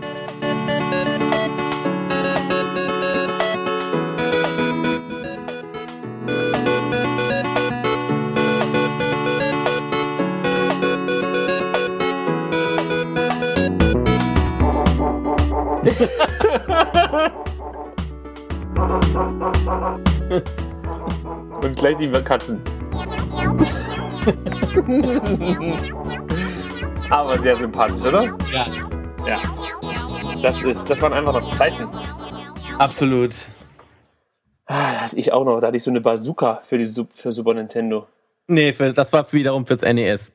Und gleich die Katzen. Aber sehr sympathisch, oder? Ja. Ja. Das waren einfach noch Zeiten. Absolut. Da hatte ich auch noch, da hatte ich so eine Bazooka für Super Nintendo. Nee, das war wiederum fürs NES.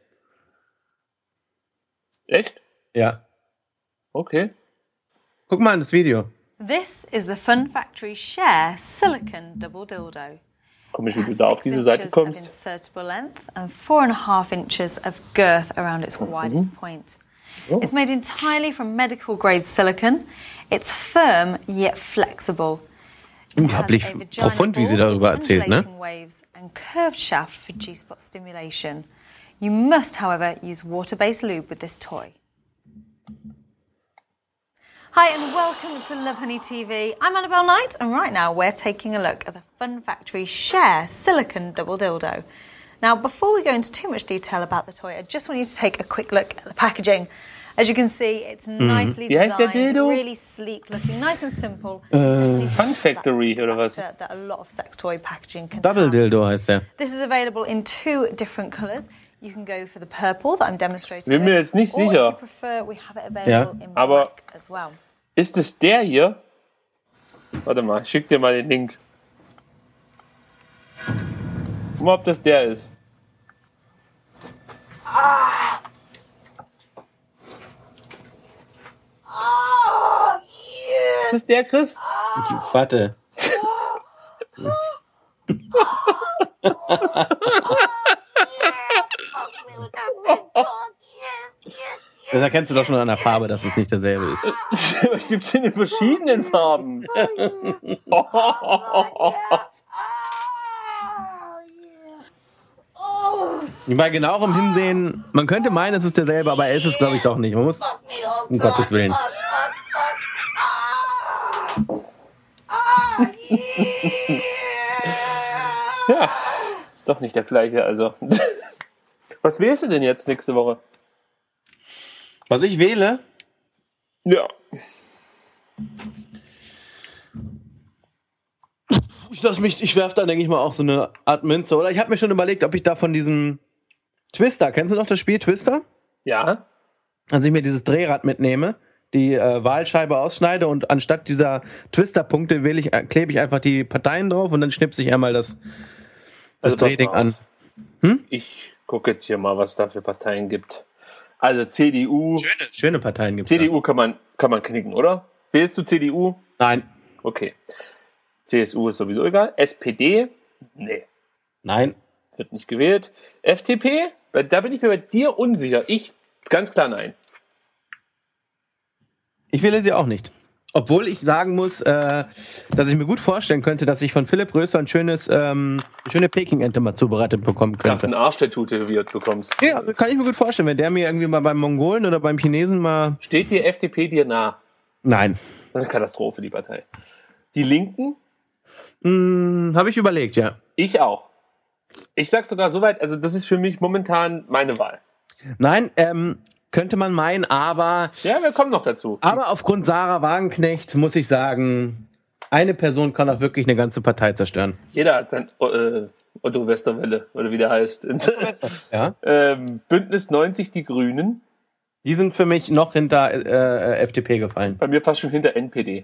Echt? Ja. Okay. Guck mal in das Video. This is the Fun Factory Share Silicon Double Dildo. Komisch, wie du da auf diese Seite kommst. Insertable length and 4.5 inches of girth around its widest point. It's made entirely from medical grade silicone. It's firm yet flexible. Unglaublich profund, wie sie darüber erzählt, ne? Waves and curved shaft for G-spot stimulation. You must, however, use water-based lube with this toy. Hi and welcome to Love Honey TV. I'm Annabelle Knight, and right now we're taking a look at the Fun Factory Share Silicone Double Dildo. Now, before we go into too much detail about the toy, I just want you to take a quick look at the packaging. As you can see, it's nicely Wie heißt der designed, Dildo? really sleek looking, nice and simple. Fun Factory oder was? That a lot of sex toy packaging can Double have. Dildo heißt der. This is available in 2 different colours. You can go for the purple that I'm demonstrating. Bin mir jetzt nicht or sicher. If you prefer, we have it available in aber black as well. Ist es der hier? Warte mal, ich schick dir mal den Link. Guck mal, ob das der ist. Ist es der, Chris? Warte. Das erkennst du doch schon an der Farbe, dass es nicht derselbe ist. Es gibt es in verschiedenen Farben. Bei genauerem Hinsehen, man könnte meinen, es ist derselbe, aber er ist es, glaube ich, doch nicht. Man muss, um Gottes Willen. Ja, ist doch nicht der gleiche, also. Was wählst du denn jetzt nächste Woche? Was ich wähle? Ja. Ich werfe da, denke ich mal, auch so eine Art Münze. Oder ich habe mir schon überlegt, ob ich da von diesem Twister, kennst du noch das Spiel Twister? Ja. Also ich mir dieses Drehrad mitnehme, die Wahlscheibe ausschneide und anstatt dieser Twister-Punkte klebe ich einfach die Parteien drauf und dann schnipse ich einmal das Drehding an. Ich gucke jetzt hier mal, was da für Parteien gibt. Also CDU. Schöne Parteien gibt es. CDU kann man knicken, oder? Wählst du CDU? Nein. Okay. CSU ist sowieso egal. SPD? Nee. Nein. Wird nicht gewählt. FDP? Da bin ich mir bei dir unsicher. Ich ganz klar nein. Ich wähle sie auch nicht. Obwohl ich sagen muss, dass ich mir gut vorstellen könnte, dass ich von Philipp Rösler ein schöne Peking-Ente mal zubereitet bekommen könnte. Einen Arschtattoo tätowiert bekommst. Ja, also kann ich mir gut vorstellen, wenn der mir irgendwie mal beim Mongolen oder beim Chinesen mal... Steht die FDP dir nah? Nein. Das ist eine Katastrophe, die Partei. Die Linken? Habe ich überlegt, ja. Ich auch. Ich sag sogar so weit, also das ist für mich momentan meine Wahl. Nein, könnte man meinen, aber... Ja, wir kommen noch dazu. Aber aufgrund Sarah Wagenknecht muss ich sagen, eine Person kann auch wirklich eine ganze Partei zerstören. Jeder hat sein Otto Westerwelle, oder wie der heißt. Ja. Bündnis 90, die Grünen. Die sind für mich noch hinter FDP gefallen. Bei mir fast schon hinter NPD.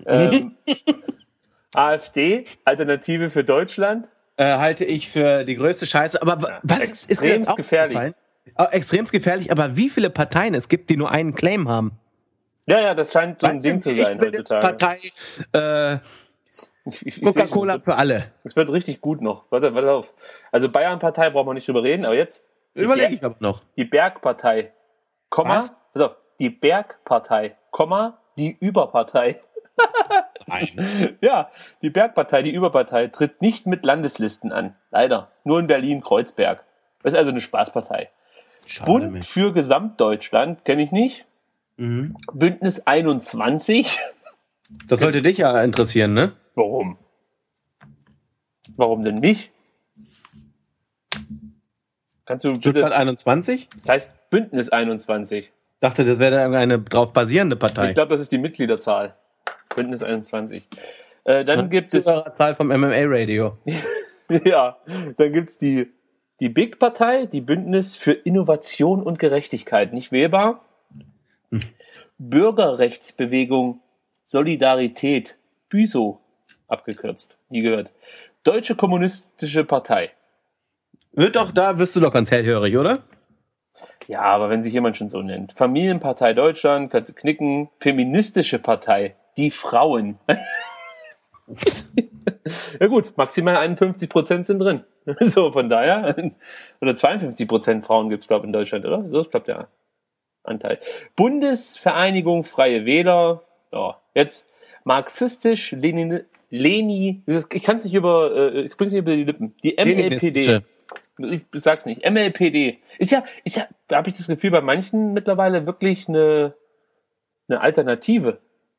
AfD, Alternative für Deutschland. Halte ich für die größte Scheiße. Aber was ist dir jetzt auch gefährlich? Extrem gefährlich, aber wie viele Parteien es gibt, die nur einen Claim haben? Ja, das scheint so ein Ding zu sein heutzutage. Partei Coca-Cola für alle. Das wird richtig gut noch. Warte auf. Also Bayern-Partei braucht man nicht drüber reden, aber jetzt... Überlege ich aber noch. Die Bergpartei, Was? Pass auf, die Bergpartei, die Überpartei. Nein. Ja, die Bergpartei, die Überpartei, tritt nicht mit Landeslisten an. Leider. Nur in Berlin-Kreuzberg. Das ist also eine Spaßpartei. Schade, Bund Mensch. für Gesamtdeutschland, kenne ich nicht. Bündnis 21. Das sollte dich ja interessieren, ne? Warum? Warum denn nicht? Kannst du Stuttgart 21? Das heißt Bündnis 21. Dachte, das wäre irgendeine drauf basierende Partei. Ich glaube, das ist die Mitgliederzahl. Bündnis 21. Dann gibt es... Zahl vom MMA-Radio. Ja, dann gibt es die Big-Partei, die Bündnis für Innovation und Gerechtigkeit. Nicht wählbar. Bürgerrechtsbewegung Solidarität. BÜSO, abgekürzt. Nie gehört. Deutsche Kommunistische Partei. Da wirst du doch ganz hellhörig, oder? Ja, aber wenn sich jemand schon so nennt. Familienpartei Deutschland, kannst du knicken. Feministische Partei, die Frauen. Ja gut, maximal 51% sind drin. So, von daher. Oder 52% Frauen gibt es, glaube ich, in Deutschland, oder? So, ich glaube, ja. Anteil. Bundesvereinigung Freie Wähler, ja, jetzt marxistisch, ich kann es nicht ich bring's nicht über die Lippen. Die MLPD. Ich sag's nicht. MLPD. Ist ja, da habe ich das Gefühl, bei manchen mittlerweile wirklich eine Alternative.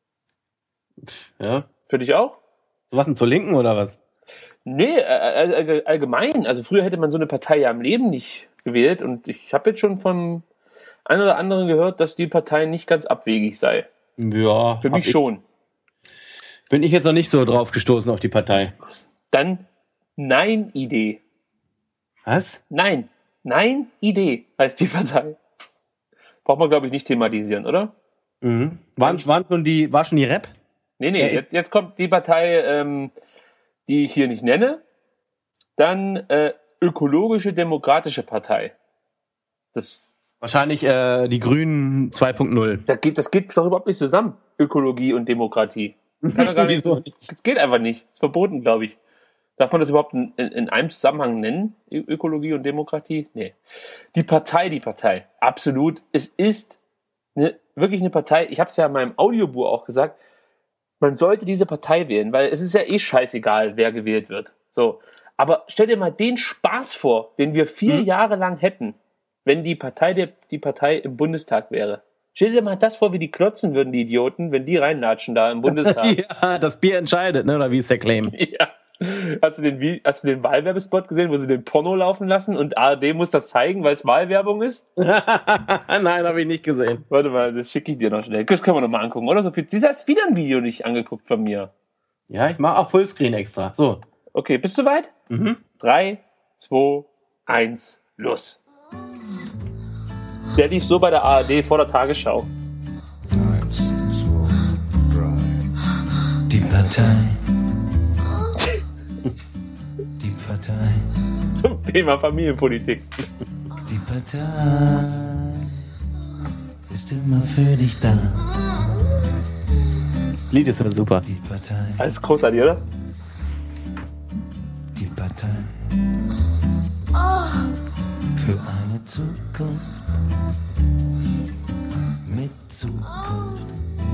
Ja. Für dich auch? Was denn zur Linken oder was? Nee, allgemein. Also früher hätte man so eine Partei ja im Leben nicht gewählt und ich habe jetzt schon vom einen oder anderen gehört, dass die Partei nicht ganz abwegig sei. Ja. Für mich schon. Bin ich jetzt noch nicht so drauf gestoßen auf die Partei. Dann Nein-Idee. Was? Nein-Idee heißt die Partei. Braucht man, glaube ich, nicht thematisieren, oder? Mhm. War schon die Rap? Nee, jetzt kommt die Partei, die ich hier nicht nenne. Dann Ökologische Demokratische Partei. Das wahrscheinlich die Grünen 2.0. Das geht doch überhaupt nicht zusammen. Ökologie und Demokratie. Kann doch gar nicht. Wieso nicht? Das geht einfach nicht. Ist verboten, glaube ich. Darf man das überhaupt in einem Zusammenhang nennen? Ökologie und Demokratie? Nee. Die Partei. Absolut. Es ist wirklich eine Partei. Ich habe es ja in meinem Audiobuch auch gesagt. Man sollte diese Partei wählen, weil es ist ja scheißegal, wer gewählt wird. So. Aber stell dir mal den Spaß vor, den wir 4 Jahre lang hätten, wenn die Partei im Bundestag wäre. Stell dir mal das vor, wie die klotzen würden, die Idioten, wenn die reinlatschen da im Bundestag. Ja, das Bier entscheidet, ne? Oder wie ist der Claim? Ja. Hast du den Wahlwerbespot gesehen, wo sie den Porno laufen lassen und ARD muss das zeigen, weil es Wahlwerbung ist? Nein, habe ich nicht gesehen. Warte mal, das schicke ich dir noch schnell. Das können wir noch mal angucken, oder? Siehst du, hast wieder ein Video nicht angeguckt von mir. Ja, ich mache auch Fullscreen extra. So. Okay, bist du weit? 3, 2, 1, los. Der lief so bei der ARD vor der Tagesschau. 1, 2, 3. Die Partei. Die Partei. Zum Thema Familienpolitik. Die Partei ist immer für dich da. Lied ist ja super. Die Partei. Alles großartig, oder? Die Partei. Für eine Zukunft. Mit Zukunft.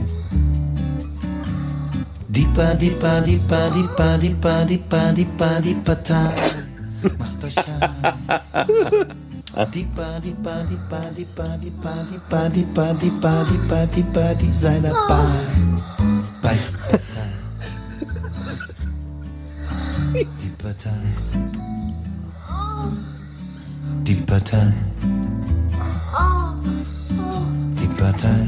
Die Partei. Macht euch an. Die Party, sei dabei. Bei Partei. Die Partei. Die Partei. Die Partei.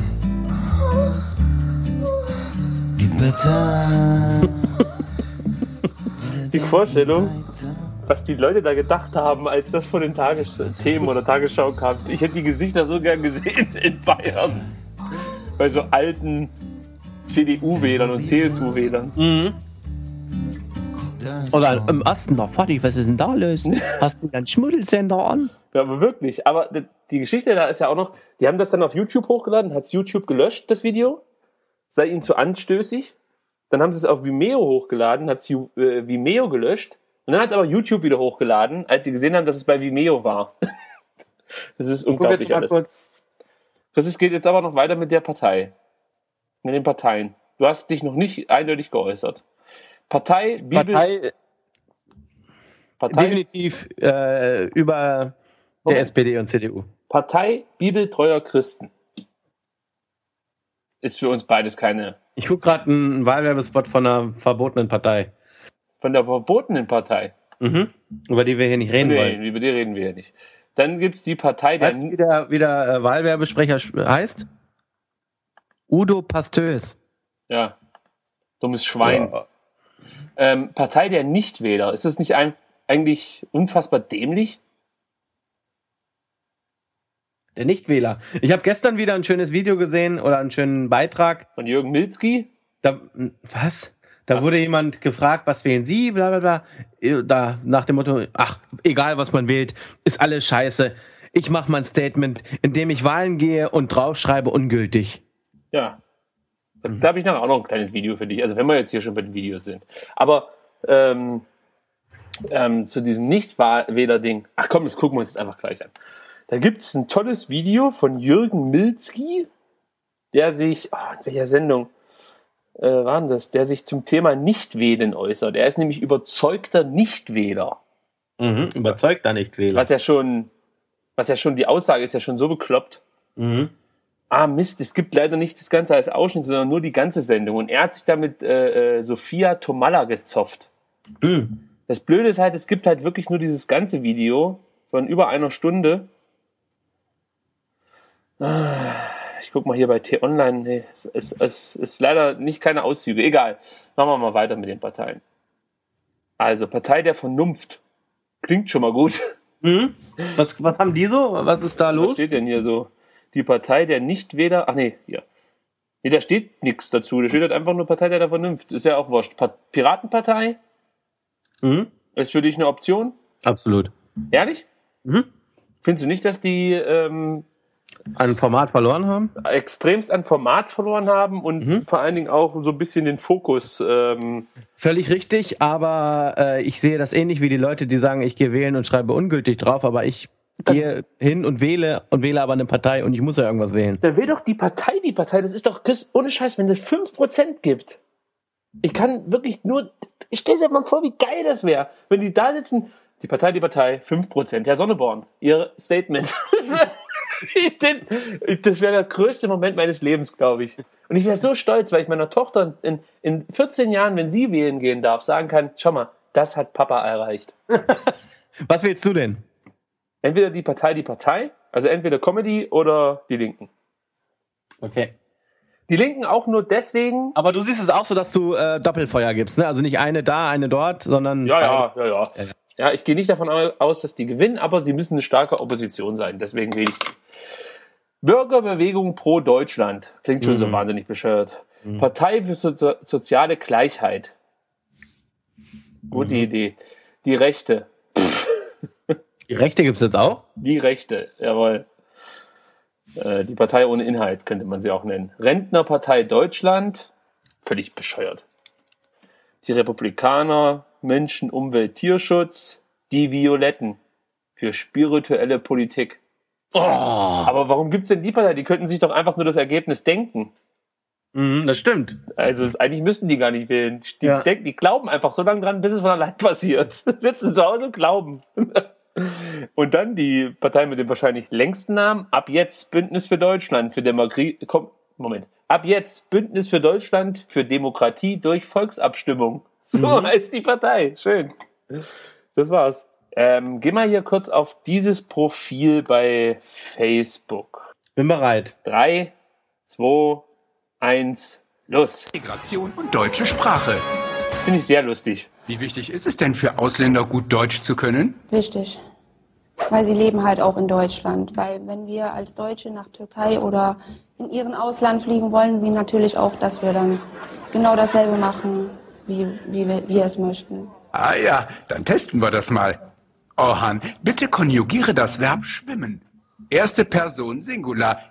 Die Partei. Die Vorstellung, was die Leute da gedacht haben, als das von den Tagesthemen oder Tagesschau kam. Ich hätte die Gesichter so gern gesehen in Bayern. Bei so alten CDU-Wählern und CSU-Wählern. Mhm. Oder im Osten, da Vati, was ist denn da los? Hast du einen Schmuddelsender an? Ja, aber wirklich. Aber die Geschichte da ist ja auch noch, die haben das dann auf YouTube hochgeladen, hat's YouTube gelöscht, das Video. Sei ihnen zu anstößig. Dann haben sie es auf Vimeo hochgeladen, hat's Vimeo gelöscht. Und dann hat es aber YouTube wieder hochgeladen, als sie gesehen haben, dass es bei Vimeo war. Das ist unglaublich jetzt alles. Kurz. Es geht jetzt aber noch weiter mit der Partei. Mit den Parteien. Du hast dich noch nicht eindeutig geäußert. Partei. Definitiv über der SPD und CDU. Partei bibeltreuer Christen. Ist für uns beides keine... Ich gucke gerade einen Wahlwerbespot von einer verbotenen Partei. Von der verbotenen Partei? Mhm. Über die wir hier nicht reden wollen. Nee, über die reden wir hier nicht. Dann gibt es die Partei, der... Weißt du, wie der Wahlwerbesprecher heißt? Udo Pastös. Ja. Dummes Schwein. Ja. Partei der Nichtwähler. Ist das nicht eigentlich unfassbar dämlich? Der Nichtwähler. Ich habe gestern wieder ein schönes Video gesehen oder einen schönen Beitrag. Von Jürgen Milzki? Was? Da wurde jemand gefragt, was wählen Sie, bla bla bla. Da nach dem Motto, ach, egal was man wählt, ist alles scheiße. Ich mache mein Statement, indem ich Wahlen gehe und draufschreibe ungültig. Ja. Da habe ich nachher auch noch ein kleines Video für dich. Also wenn wir jetzt hier schon bei den Videos sind. Aber zu diesem Nichtwähler-Ding. Ach komm, das gucken wir uns jetzt einfach gleich an. Da gibt es ein tolles Video von Jürgen Milzki, der sich, in welcher Sendung war denn das? Der sich zum Thema Nichtwählen äußert. Er ist nämlich überzeugter Nichtwähler. Überzeugter Nichtwähler. Was ja schon, die Aussage ist ja schon so bekloppt. Mist, es gibt leider nicht das Ganze als Ausschnitt, sondern nur die ganze Sendung. Und er hat sich damit Sophia Tomalla gezopft. Das Blöde ist halt, es gibt halt wirklich nur dieses ganze Video von über einer Stunde. Ich guck mal hier bei T-Online. Nee, es ist leider nicht keine Auszüge. Egal. Machen wir mal weiter mit den Parteien. Also, Partei der Vernunft. Klingt schon mal gut. Was haben die so? Was ist da los? Was steht denn hier so? Die Partei der Nichtwähler. Ach nee, hier. Nee, da steht nichts dazu. Da steht halt einfach nur Partei der Vernunft. Ist ja auch wurscht. Piratenpartei? Ist für dich eine Option? Absolut. Ehrlich? Findest du nicht, dass die an Format verloren haben? Extremst an Format verloren haben und vor allen Dingen auch so ein bisschen den Fokus. Völlig richtig, aber ich sehe das ähnlich wie die Leute, die sagen, ich gehe wählen und schreibe ungültig drauf, aber ich gehe hin und wähle aber eine Partei und ich muss ja irgendwas wählen. Dann wähl doch die Partei. Das ist doch, Chris, ohne Scheiß, wenn es 5% gibt. Ich kann wirklich nur, ich stell dir mal vor, wie geil das wäre, wenn die da sitzen, die Partei, 5%. Herr Sonneborn, Ihr Statement. Das wäre der größte Moment meines Lebens, glaube ich. Und ich wäre so stolz, weil ich meiner Tochter in 14 Jahren, wenn sie wählen gehen darf, sagen kann, schau mal, das hat Papa erreicht. Was wählst du denn? Entweder die Partei, also entweder Comedy oder die Linken. Okay. Die Linken auch nur deswegen... Aber du siehst es auch so, dass du Doppelfeuer gibst, ne? Also nicht eine da, eine dort, sondern... Ja. Ja, ich gehe nicht davon aus, dass die gewinnen, aber sie müssen eine starke Opposition sein. Deswegen wähle ich die. Bürgerbewegung pro Deutschland. Klingt schon so wahnsinnig bescheuert. Partei für soziale Gleichheit. Gute Idee. Die Rechte. Die Rechte gibt's jetzt auch? Die Rechte, jawohl. Die Partei ohne Inhalt könnte man sie auch nennen. Rentnerpartei Deutschland. Völlig bescheuert. Die Republikaner, Menschen, Umwelt, Tierschutz. Die Violetten. Für spirituelle Politik. Aber warum gibt's denn die Partei? Die könnten sich doch einfach nur das Ergebnis denken. Das stimmt. Also eigentlich müssten die gar nicht wählen. Die glauben einfach so lange dran, bis es von allein passiert. Sitzen zu Hause und glauben. Und dann die Partei mit dem wahrscheinlich längsten Namen. Ab jetzt Bündnis für Deutschland für Demokratie. Ab jetzt Bündnis für Deutschland für Demokratie durch Volksabstimmung. So heißt die Partei. Schön. Das war's. Geh mal hier kurz auf dieses Profil bei Facebook. Bin bereit. 3, 2, 1, los. Migration und deutsche Sprache. Finde ich sehr lustig. Wie wichtig ist es denn für Ausländer, gut Deutsch zu können? Wichtig. Weil sie leben halt auch in Deutschland. Weil wenn wir als Deutsche nach Türkei oder in ihren Ausland fliegen, wollen sie natürlich auch, dass wir dann genau dasselbe machen, wie wir es möchten. Ah ja, dann testen wir das mal. Orhan, bitte konjugiere das Verb schwimmen. Erste Person Singular.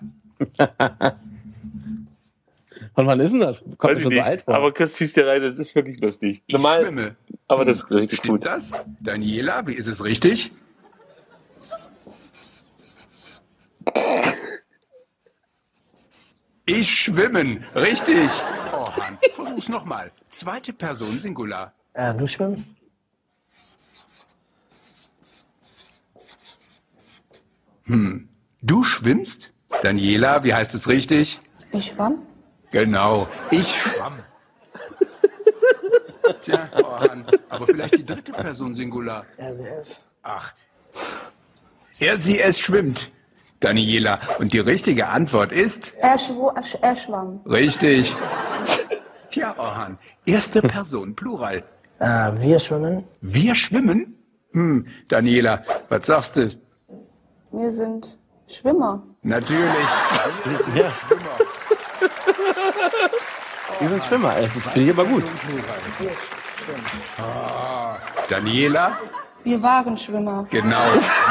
Und wann ist denn das? Kommt mir schon so alt vor. Aber Chris schießt dir rein, das ist wirklich lustig. Normal, Ich schwimme. aber das ist richtig Stimmt gut. das? Daniela, wie ist es richtig? Ich schwimmen. Richtig. Orhan, versuch's nochmal. Zweite Person Singular. Du schwimmst? Du schwimmst? Daniela, wie heißt es richtig? Ich schwamm? Genau, ich schwamm. Tja, Orhan, aber vielleicht die dritte Person Singular. Ach, sie, es schwimmt. Daniela, und die richtige Antwort ist? Er schwamm. Richtig. Tja, Orhan, erste Person Plural. Wir schwimmen? Wir schwimmen? Daniela, was sagst du? Wir sind Schwimmer. Natürlich. Ja. Wir sind Schwimmer. Das finde ich aber gut. Daniela? Wir waren Schwimmer. Genau.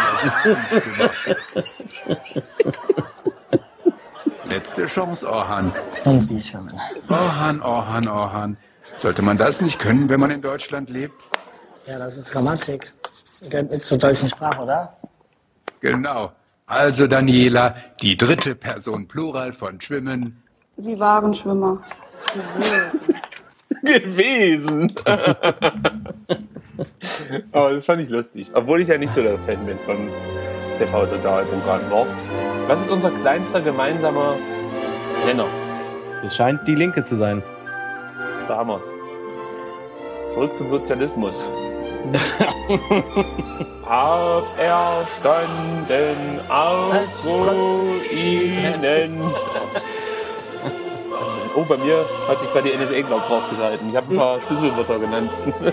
Letzte Chance, Orhan. Und sie schwimmen. Orhan. Sollte man das nicht können, wenn man in Deutschland lebt? Ja, das ist Grammatik. Gehört mit zur deutschen Sprache, oder? Genau. Also Daniela, die dritte Person Plural von Schwimmen. Sie waren Schwimmer. Gewesen. Aber das fand ich lustig. Obwohl ich ja nicht so der Fan bin von TV-Total gerade noch. Was ist unser kleinster gemeinsamer Nenner? Das scheint die Linke zu sein. Da haben wir's. Zurück zum Sozialismus. Auferstanden aus Ruinen. Oh, bei mir hat sich gerade die NSA, glaube ich, draufgehalten. Ich habe ein paar Schlüsselwörter genannt.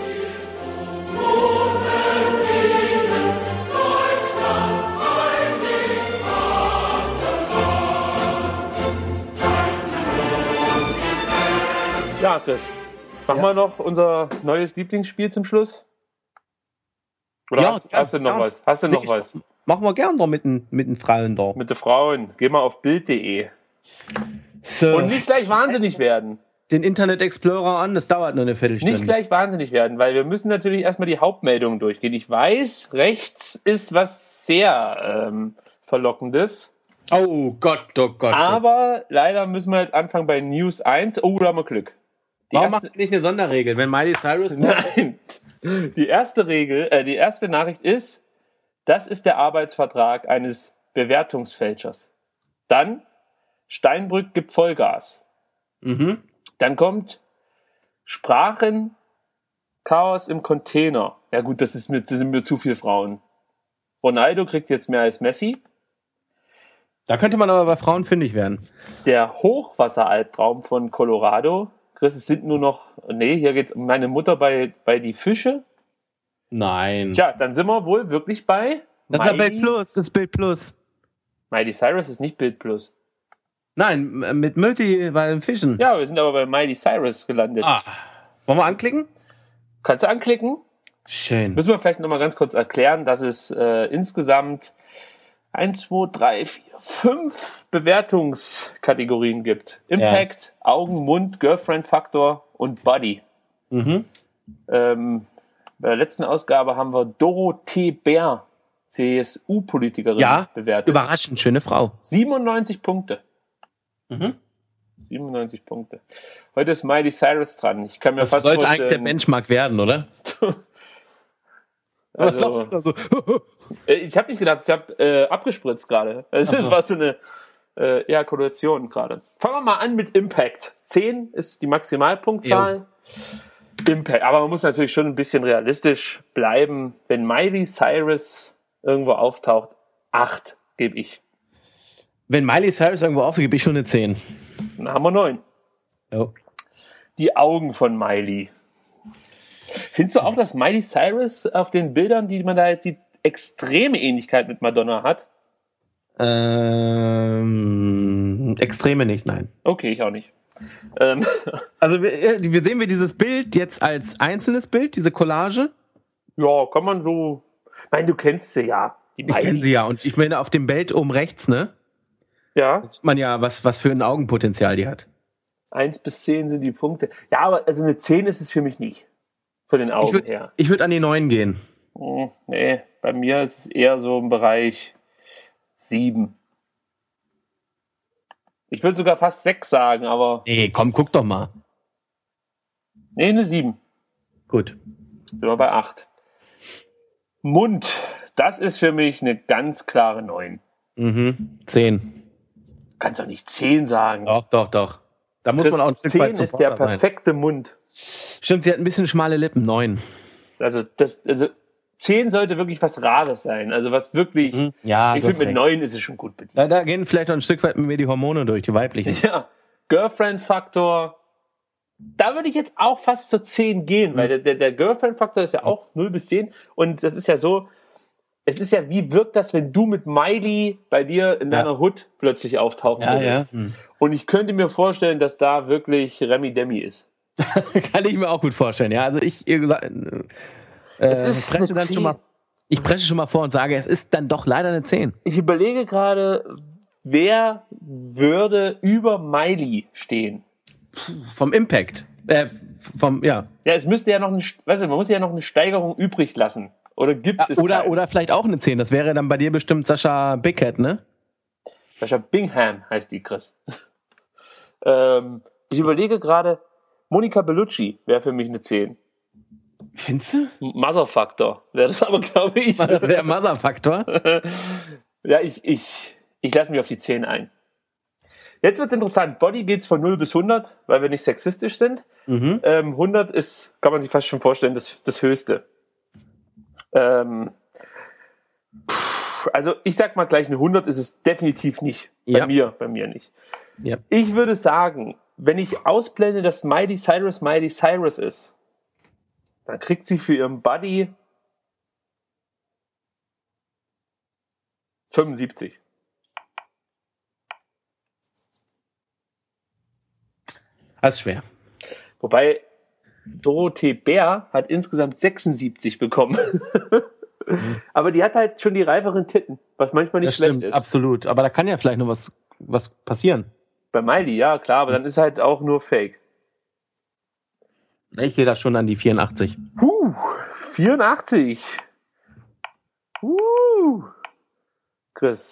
Ja, Chris. Machen wir noch unser neues Lieblingsspiel zum Schluss? Oder Ja, hast du noch was? Hast du noch was? Machen wir gern noch mit den Frauen da. Mit den Frauen. Geh mal auf Bild.de. So. Und nicht gleich wahnsinnig werden. Den Internet Explorer an, das dauert nur eine Viertelstunde. Nicht gleich wahnsinnig werden, weil wir müssen natürlich erstmal die Hauptmeldungen durchgehen. Ich weiß, rechts ist was sehr Verlockendes. Oh Gott, oh Gott. Aber leider müssen wir jetzt anfangen bei News 1. Oh, da haben wir Glück. Warum macht ihr nicht eine Sonderregel, wenn Miley Cyrus... Nein. Die erste Nachricht ist, das ist der Arbeitsvertrag eines Bewertungsfälschers. Dann, Steinbrück gibt Vollgas. Mhm. Dann kommt Sprachenchaos im Container. Ja gut, das sind mir zu viele Frauen. Ronaldo kriegt jetzt mehr als Messi. Da könnte man aber bei Frauen fündig werden. Der Hochwasseralbtraum von Colorado. Chris, es sind nur noch... Nee, hier geht's um meine Mutter bei die Fische. Nein. Tja, dann sind wir wohl wirklich bei... Das ist ja Bild Plus, das ist Bild Plus. Miley Cyrus ist nicht Bild Plus. Nein, mit Multi bei den Fischen. Ja, wir sind aber bei Miley Cyrus gelandet. Wollen wir anklicken? Kannst du anklicken? Schön. Müssen wir vielleicht nochmal ganz kurz erklären, dass es insgesamt 1, 2, 3, 4, 5 Bewertungskategorien gibt. Impact, Augen, Mund, Girlfriend-Faktor und Body. Mhm. Bei der letzten Ausgabe haben wir Dorothee Bär, CSU-Politikerin, bewertet. Überraschend, schöne Frau. 97 Punkte. 97 Punkte. Heute ist Miley Cyrus dran. Ich kann mir Das fast sollte vorstellen, eigentlich der Benchmark werden, oder? Was lachst du da so? Ich habe nicht gedacht, ich habe abgespritzt gerade. Das war so eine Ejakulation gerade. Fangen wir mal an mit Impact. 10 ist die Maximalpunktzahl. Impact. Aber man muss natürlich schon ein bisschen realistisch bleiben. Wenn Miley Cyrus irgendwo auftaucht, 8 gebe ich. Wenn Miley Cyrus irgendwo auftaucht, gebe ich schon eine 10. Dann haben wir 9. Jo. Die Augen von Miley. Findest du auch, dass Miley Cyrus auf den Bildern, die man da jetzt sieht, extreme Ähnlichkeit mit Madonna hat? Extreme nicht, nein. Okay, ich auch nicht. Also wir sehen dieses Bild jetzt als einzelnes Bild, diese Collage? Ja, kann man so... Ich meine, du kennst sie ja. Ich kenne sie ja. Und ich meine, auf dem Bild oben rechts, ne? Ja. Da sieht man ja, was für ein Augenpotenzial die hat. 1 bis 10 sind die Punkte. Ja, aber also eine 10 ist es für mich nicht. Von den Augen her. Ich würde an die 9 gehen. Nee, bei mir ist es eher so im Bereich 7. Ich würde sogar fast 6 sagen, aber... Nee, komm, guck doch mal. Nee, eine 7. Gut. Sind wir bei 8. Mund, das ist für mich eine ganz klare 9. 10. Kannst doch nicht 10 sagen. Doch. Da muss man auch ein Stück 10 weit ist der perfekte Mund. Stimmt, sie hat ein bisschen schmale Lippen, 9. Also 10 sollte wirklich was Rares sein. Also was wirklich... Ja, ich finde, mit 9 ist es schon gut bedient. Da gehen vielleicht auch ein Stück weit mit mir die Hormone durch, die weiblichen. Ja, Girlfriend-Faktor... Da würde ich jetzt auch fast zur 10 gehen, weil der Girlfriend-Faktor ist ja auch 0 bis 10. Und das ist ja so... Es ist ja, wie wirkt das, wenn du mit Miley bei dir in deiner Hood plötzlich auftauchen würdest? Ja. Und ich könnte mir vorstellen, dass da wirklich Remi Demi ist. Kann ich mir auch gut vorstellen, ja. Also ich presche schon mal vor und sage, es ist dann doch leider eine 10. Ich überlege gerade, wer würde über Miley stehen? Vom Impact. Ja, es müsste ja noch man muss ja noch eine Steigerung übrig lassen. Oder gibt es keinen? Oder vielleicht auch eine 10. Das wäre dann bei dir bestimmt Sascha Bickett, ne? Sascha Bingham heißt die, Chris. Ich überlege gerade, Monica Bellucci wäre für mich eine 10. Findest du? Motherfaktor wäre das aber, glaube ich. Das wäre Motherfaktor? Ja, ich lasse mich auf die 10 ein. Jetzt wird's interessant. Body geht's von 0 bis 100, weil wir nicht sexistisch sind. 100 ist, kann man sich fast schon vorstellen, das Höchste. Also ich sag mal gleich, eine 100 ist es definitiv nicht. Bei mir nicht. Ja. Ich würde sagen, wenn ich ausblende, dass Miley Cyrus ist, dann kriegt sie für ihren Body 75. Das ist schwer. Wobei Dorothee Bär hat insgesamt 76 bekommen. Aber die hat halt schon die reiferen Titten, was manchmal nicht schlecht ist. Absolut. Aber da kann ja vielleicht noch was passieren. Bei Miley, ja klar, aber dann ist halt auch nur Fake. Ich gehe da schon an die 84. 84. Chris.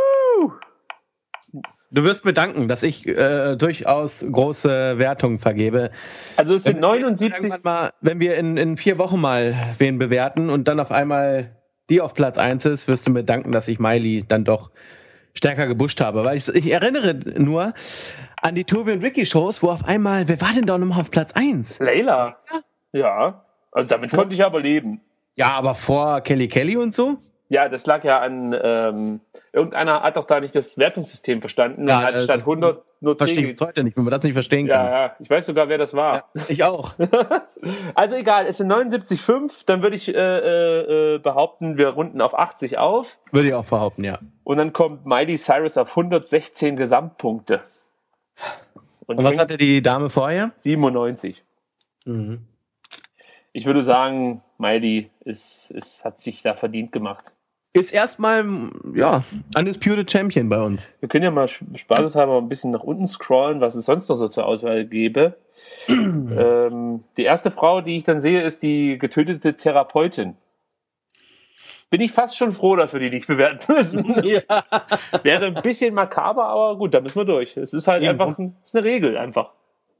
Du wirst mir danken, dass ich durchaus große Wertungen vergebe. Also es sind 79. Mal, wenn wir in 4 Wochen mal wen bewerten und dann auf einmal die auf Platz 1 ist, wirst du mir danken, dass ich Miley dann doch stärker gepusht habe. Weil ich erinnere nur an die Tobi und Ricky Shows, wo auf einmal, wer war denn da nochmal auf Platz 1? Layla. Ja, also damit konnte ich aber leben. Ja, aber vor Kelly und so? Ja, das lag ja an, irgendeiner hat doch da nicht das Wertungssystem verstanden. Ja, und hat statt 100 nur 10. Verstehe ich heute nicht, wenn man das nicht verstehen kann. Ja, ich weiß sogar, wer das war. Ja, ich auch. Also egal, es sind 79,5, dann würde ich behaupten, wir runden auf 80 auf. Würde ich auch behaupten, ja. Und dann kommt Miley Cyrus auf 116 Gesamtpunkte. Und was hatte die Dame vorher? 97. Mhm. Ich würde sagen, Miley hat sich da verdient gemacht. Ist erstmal, ja, Undisputed Champion bei uns. Wir können ja mal spaßeshalber ein bisschen nach unten scrollen, was es sonst noch so zur Auswahl gäbe. Die erste Frau, die ich dann sehe, ist die getötete Therapeutin. Bin ich fast schon froh, dass wir die nicht bewerten müssen. Ja. Wäre ein bisschen makaber, aber gut, da müssen wir durch. Es ist halt einfach ist eine Regel einfach.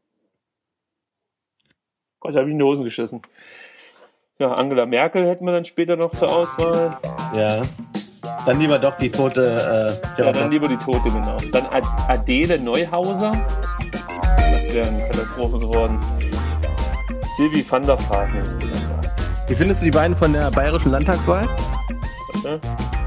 Gott, da habe ich in die Hosen geschissen. Ja, Angela Merkel hätten wir dann später noch zur Auswahl. Ja. Dann lieber doch die tote. Ja, dann lieber die tote, genau. Dann Adele Neuhauser. Das wäre eine Katastrophe geworden. Sylvie van der Vaart. Wie findest du die beiden von der bayerischen Landtagswahl? Warte.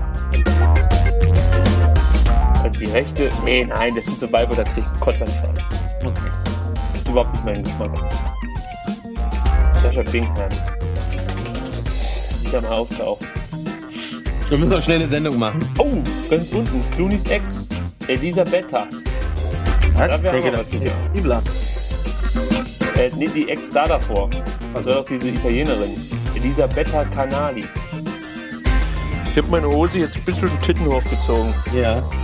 Also die rechte. Nee, nein, das sind so Weiber, da krieg ich Kotzanfall. Okay. Das ist überhaupt nicht mein Geschmack. Sascha Bingham. Die da mal auftauchen. Wir müssen noch schnell eine Sendung machen. Oh, ganz unten. Clooney's Ex. Elisabetta. Was? Ich denke, das ist Ibla. Nee, die Ex da davor. Also doch diese Italienerin. Elisabetta Canali. Ich habe meine Hose jetzt bis zu den Titten hochgezogen. Ja.